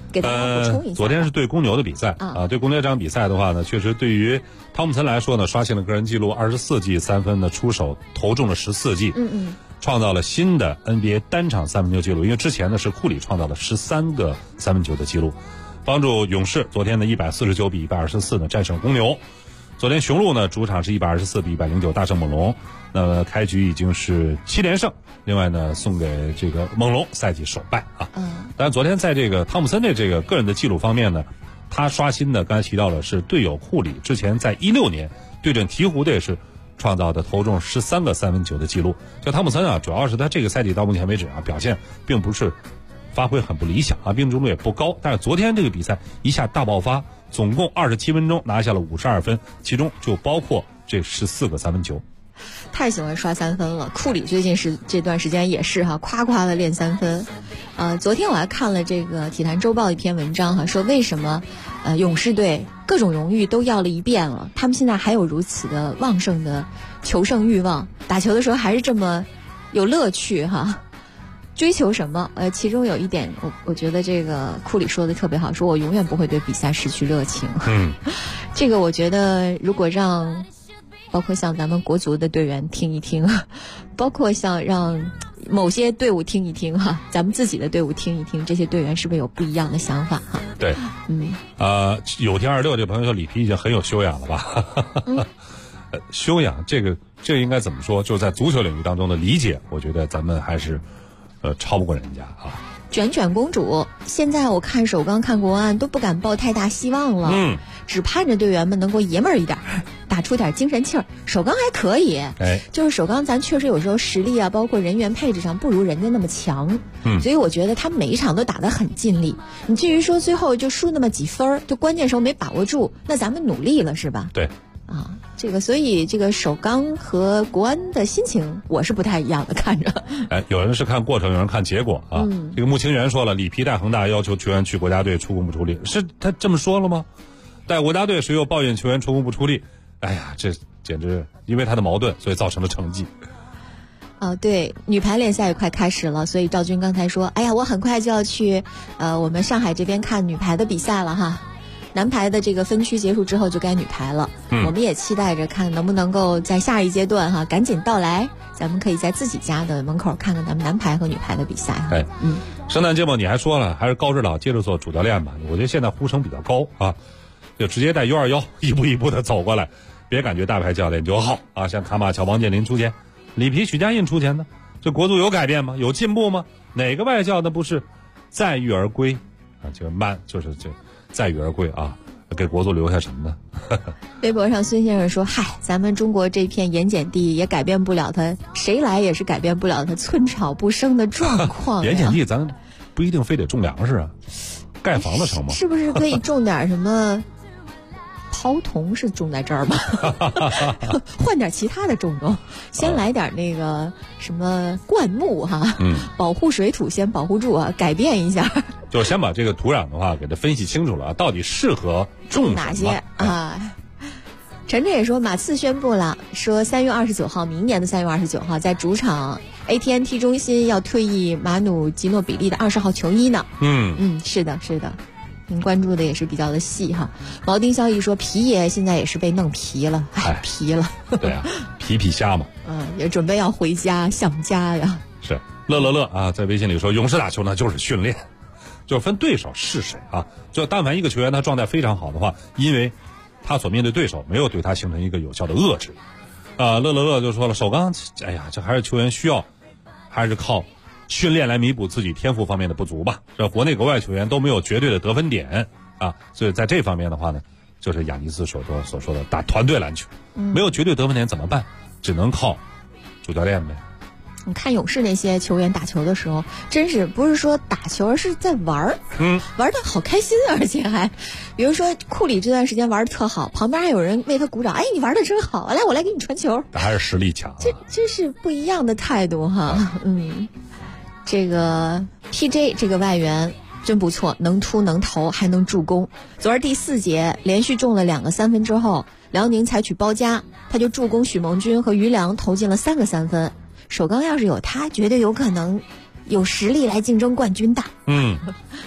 给大家补充一下。 昨天是对公牛的比赛啊，对公牛这场比赛的话呢，确实对于汤普森来说呢，刷新了个人纪录，24记3分的出手投中了14记，创造了新的 NBA 单场三分球纪录，因为之前呢是库里创造了13个三分球的纪录，帮助勇士昨天的149比124呢战胜公牛。昨天雄鹿呢主场是124比109大胜猛龙，那么开局已经是7连胜，另外呢送给这个猛龙赛季首败啊。但是昨天在这个汤普森的这个个人的记录方面呢，他刷新的刚才提到了是队友库里之前在16年对阵鹈鹕队是创造的投中13个三分球的记录。这汤普森啊，主要是他这个赛季到目前为止啊表现并不是发挥很不理想啊，命中率也不高，但是昨天这个比赛一下大爆发，总共27分钟拿下了52分，其中就包括这14个三分球。 太喜欢刷三分了，库里最近是这段时间也是哈，夸夸的练三分。昨天我还看了这个体坛周报一篇文章哈，说为什么勇士队各种荣誉都要了一遍了，他们现在还有如此的旺盛的求胜欲望，打球的时候还是这么有乐趣哈。追求什么？其中有一点，我觉得这个库里说的特别好，说我永远不会对比赛失去热情。这个我觉得如果让包括像咱们国足的队员听一听，包括像让某些队伍听一听哈，咱们自己的队伍听一听，这些队员是不是有不一样的想法哈？ 对，有天26这朋友说里皮已经很有修养了吧？修养这个应该怎么说？就是在足球领域当中的理解，我觉得咱们还是超不过人家啊。 卷卷公主，现在我看首钢看国安都不敢抱太大希望了，只盼着队员们能够爷们儿一点，打出点精神气儿。首钢还可以，就是首钢咱确实有时候实力啊，包括人员配置上不如人家那么强，所以我觉得他们每一场都打得很尽力。你至于说最后就输那么几分，就关键时候没把握住，那咱们努力了是吧？ 对。 所以这个首钢和国安的心情我是不太一样的看着。 有人是看过程，有人看结果啊。这个穆清源说了，里皮带恒大要求球员去国家队出工不出力，是他这么说了吗？带国家队谁又抱怨球员出工不出力？哎呀，这简直因为他的矛盾，所以造成了成绩。 对，女排联赛也快开始了，所以赵军刚才说，哎呀，我很快就要去我们上海这边看女排的比赛了哈。男排的这个分区结束之后就该女排了，我们也期待着看能不能够在下一阶段哈赶紧到来，咱们可以在自己家的门口看看咱们男排和女排的比赛哈。 圣诞节目你还说了，还是高指导接着做主教练吧？我觉得现在呼声比较高啊，就直接带U21一步一步的走过来，别感觉大牌教练就好啊，像卡马乔、王健林出钱，里皮、许家印出钱呢，这国足有改变吗？有进步吗？哪个外教那不是载誉而归啊？就是载誉而归啊，给国足留下什么呢？ 微博上孙先生说，嗨，咱们中国这片盐碱地也改变不了他，谁来也是改变不了他寸草不生的状况。 盐碱地咱不一定非得种粮食啊，盖房子成吗？ 是不是可以种点什么抛铜是种在这儿吗？换点其他的种，先来点那个什么灌木哈，保护水土先保护住啊，改变一下。 就先把这个土壤的话给它分析清楚了啊，到底适合种哪些啊？陈晨也说，马刺宣布了，说3月29号，明年的3月29号，在主场 AT&T 中心要退役马努吉诺比利的20号球衣呢。是的。您关注的也是比较的细哈。毛丁消息说，皮爷现在也是被弄皮了，皮了。 对啊，皮虾嘛。 也准备要回家想家呀。 是乐啊，在微信里说，勇士打球呢就是训练。就是分对手是谁啊？就但凡一个球员他状态非常好的话，因为他所面对对手没有对他形成一个有效的遏制，乐就说了，首钢，哎呀，这还是球员需要，还是靠训练来弥补自己天赋方面的不足吧。这国内国外球员都没有绝对的得分点啊，所以在这方面的话呢，就是雅尼斯所说的打团队篮球，没有绝对得分点怎么办？只能靠主教练呗。 你看勇士那些球员打球的时候，真是不是说打球，而是在玩儿，玩得好开心，而且还，比如说库里这段时间玩得特好，旁边还有人为他鼓掌，哎，你玩得真好，来，我来给你传球。 还是实力强， 这真是不一样的态度哈。这个 TJ 这个外援真不错，能突能投还能助攻。昨儿第4节连续中了2个3分之后，辽宁采取包夹，他就助攻许梦君和于良投进了3个3分。首钢要是有他，绝对有可能有实力来竞争冠军的。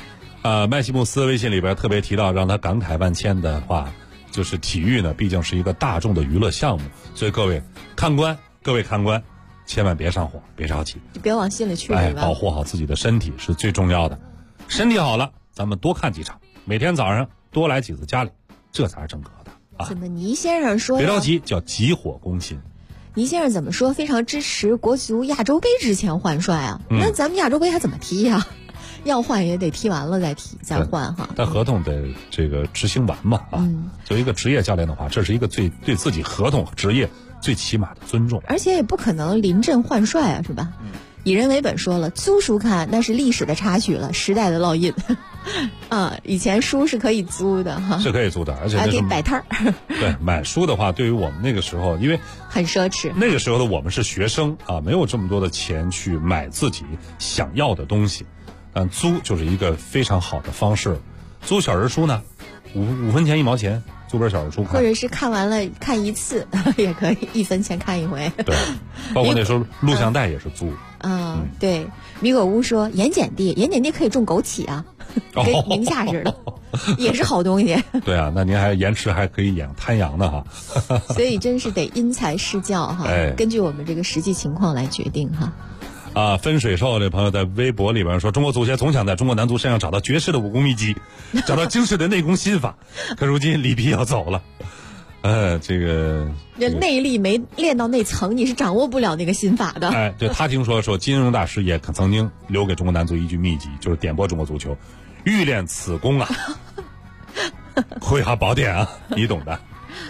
麦西穆斯微信里边特别提到让他感慨万千的话，就是体育呢毕竟是一个大众的娱乐项目，所以各位看官千万别上火，别着急， 别往心里去， 保护好自己的身体是最重要的。身体好了，咱们多看几场，每天早上多来几次家里，这才是正格的啊。 怎么倪先生说别着急，叫急火攻心。 倪先生怎么说？非常支持国足亚洲杯之前换帅啊？那咱们亚洲杯还怎么踢呀？要换也得踢完了再换哈。 但合同得这个执行完嘛啊。作为一个职业教练的话，这是一个对自己合同和职业最起码的尊重。 而且也不可能临阵换帅啊，是吧？以人为本说了，租书看那是历史的插曲了，时代的烙印。以前书是可以租的哈， 是可以租的，而且还可以摆摊儿。 对，买书的话，对于我们那个时候，因为很奢侈， 那个时候的我们是学生啊，没有这么多的钱去买自己想要的东西，租就是一个非常好的方式。租小人书呢，5分钱1毛钱。租本小人书看， 或者是看完了看一次也可以，1分钱看一回。 对，包括那时候录像带也是租。 对，米果屋说盐碱地可以种枸杞啊，跟宁夏似的，也是好东西。 对啊，那您还盐池还可以养滩羊呢哈。 所以真是得因材施教哈，根据我们这个实际情况来决定哈。 分水兽这朋友在微博里边说，中国足协总想在中国男足身上找到绝世的武功秘籍，找到精实的内功心法，可如今里皮要走了，这内力没练到那层，你是掌握不了那个心法的。 对，他听说金庸大师也曾经留给中国男足一句秘籍，就是点拨中国足球，欲练此功啊，会下宝典啊，你懂的。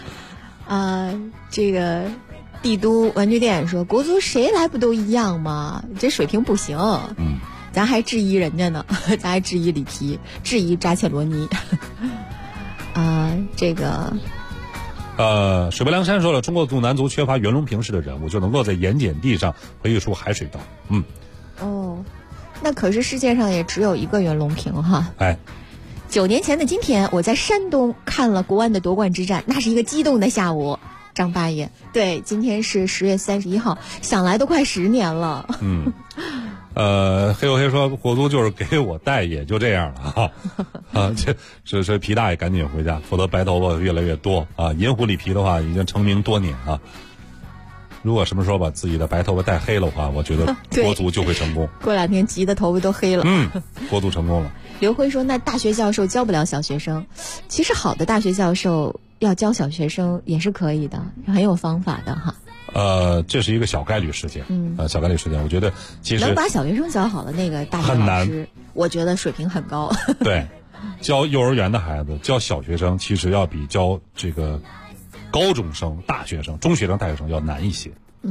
这个帝都玩具店说，国足谁来不都一样吗？这水平不行。咱还质疑人家呢，咱还质疑里皮，质疑扎切罗尼。这个水泊梁山说了，中国男足缺乏袁隆平式的人物，就能够在盐碱地上培育出海水稻。 那可是世界上也只有一个袁隆平哈。9年前的今天，我在山东看了国安的夺冠之战，那是一个激动的下午。张八爷，对，今天是10月31号，想来都快10年了。 黑黝黑说，国足就是给我带，也就这样了哈。这皮大爷赶紧回家，否则白头发越来越多啊。银狐里皮的话已经成名多年啊。如果什么时候把自己的白头发带黑了的话，我觉得国足就会成功。 过2天急的头发都黑了。 国足成功了。 刘辉说，那大学教授教不了小学生，其实好的大学教授要教小学生也是可以的，很有方法的哈。 这是一个小概率事件。小概率事件，我觉得其实能把小学生教好的那个大学老师，我觉得水平很高。 对，教幼儿园的孩子，教小学生其实要比教这个高中生、大学生、中学生、大学生要难一些。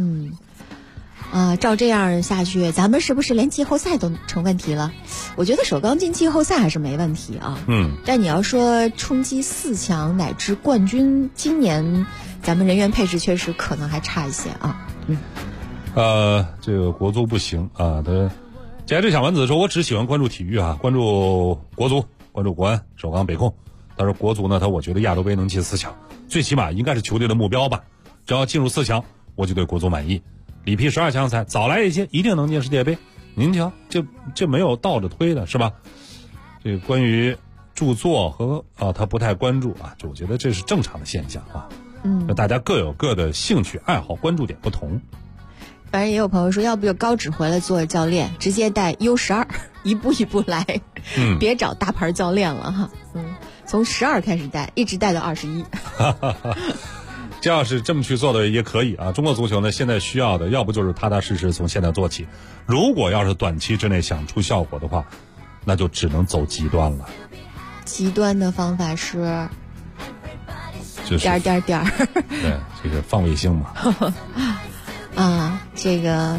照这样下去，咱们是不是连季后赛都成问题了？我觉得首钢进季后赛还是没问题啊。但你要说冲击4强乃至冠军，今年咱们人员配置确实可能还差一些啊。 这个国足不行啊。接下来这小丸子说，我只喜欢关注体育啊，关注国足，关注国安、首钢、北控。但是国足呢，我觉得亚洲杯能进4强，最起码应该是球队的目标吧。只要进入4强，我就对国足满意。里皮12强赛早来一些，一定能进世界杯。您瞧，这没有倒着推的是吧？这个关于著作和他不太关注啊，我觉得这是正常的现象啊。大家各有各的兴趣爱好，关注点不同。 反正也有朋友说，要不就高指回来做教练，直接带 U12，一步一步来，别找大牌教练了哈。从12开始带，一直带到21。 这要是这么去做的也可以啊。中国足球呢，现在需要的要不就是踏踏实实从现在做起，如果要是短期之内想出效果的话，那就只能走极端了。 极端的方法是就是点。 对，这个放卫星嘛。 这个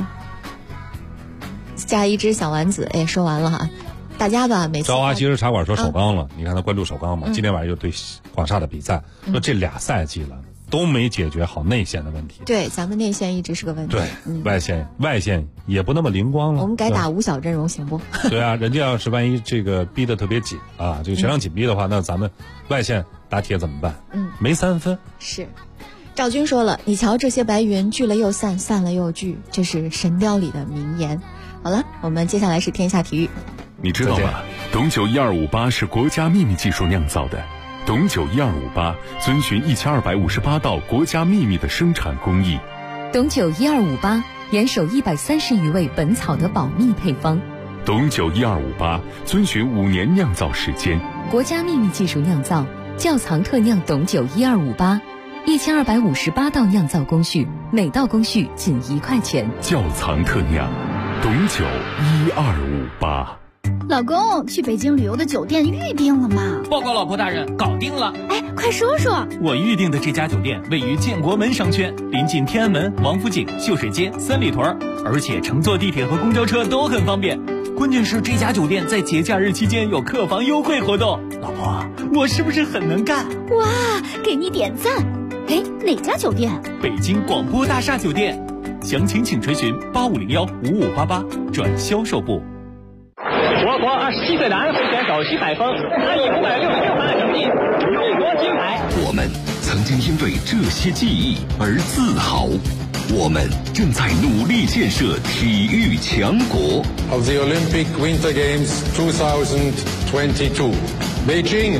加一只小丸子，说完了哈。大家吧，每次朝花其实茶馆说首钢了，你看他关注首钢嘛，今天晚上又对广厦的比赛，说这2赛季了都没解决好内线的问题。 对，咱们内线一直是个问题。 对，外线也不那么灵光了。 我们改打5小阵容行不？ 对啊，人家要是万一这个逼得特别紧啊，这个全场紧逼的话，那咱们外线打铁怎么办？没3分。 是，赵军说了，你瞧这些白云聚了又散，散了又聚，这是神雕里的名言。好了，我们接下来是天下体育。 你知道吗？董酒1258是国家秘密技术酿造的。董酒1258遵循1258道国家秘密的生产工艺。 董酒1258严守130余位本草的保密配方。 董酒1258遵循5年酿造时间。 国家秘密技术酿造，窖藏特酿董酒1258，1258道酿造工序，每道工序仅1块钱。 窖藏特酿，董酒1258。 老公，去北京旅游的酒店预定了吗？ 报告老婆大人，搞定了。 哎，快说说。 我预定的这家酒店位于建国门商圈，临近天安门、王府井、秀水街、三里屯，而且乘坐地铁和公交车都很方便。关键是这家酒店在节假日期间有客房优惠活动。老婆，我是不是很能干？ 哇，给你点赞。哎，哪家酒店？ 北京广播大厦酒店。详情请垂询85015588转销售部。 我国27岁的安徽选手徐海峰，他以566分的成绩勇夺金牌。 我们曾经因为这些记忆而自豪，我们正在努力建设体育强国。 Of the Olympic Winter Games 2022, Beijing.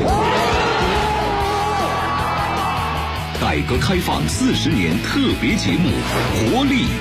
改革开放40年特别节目，活力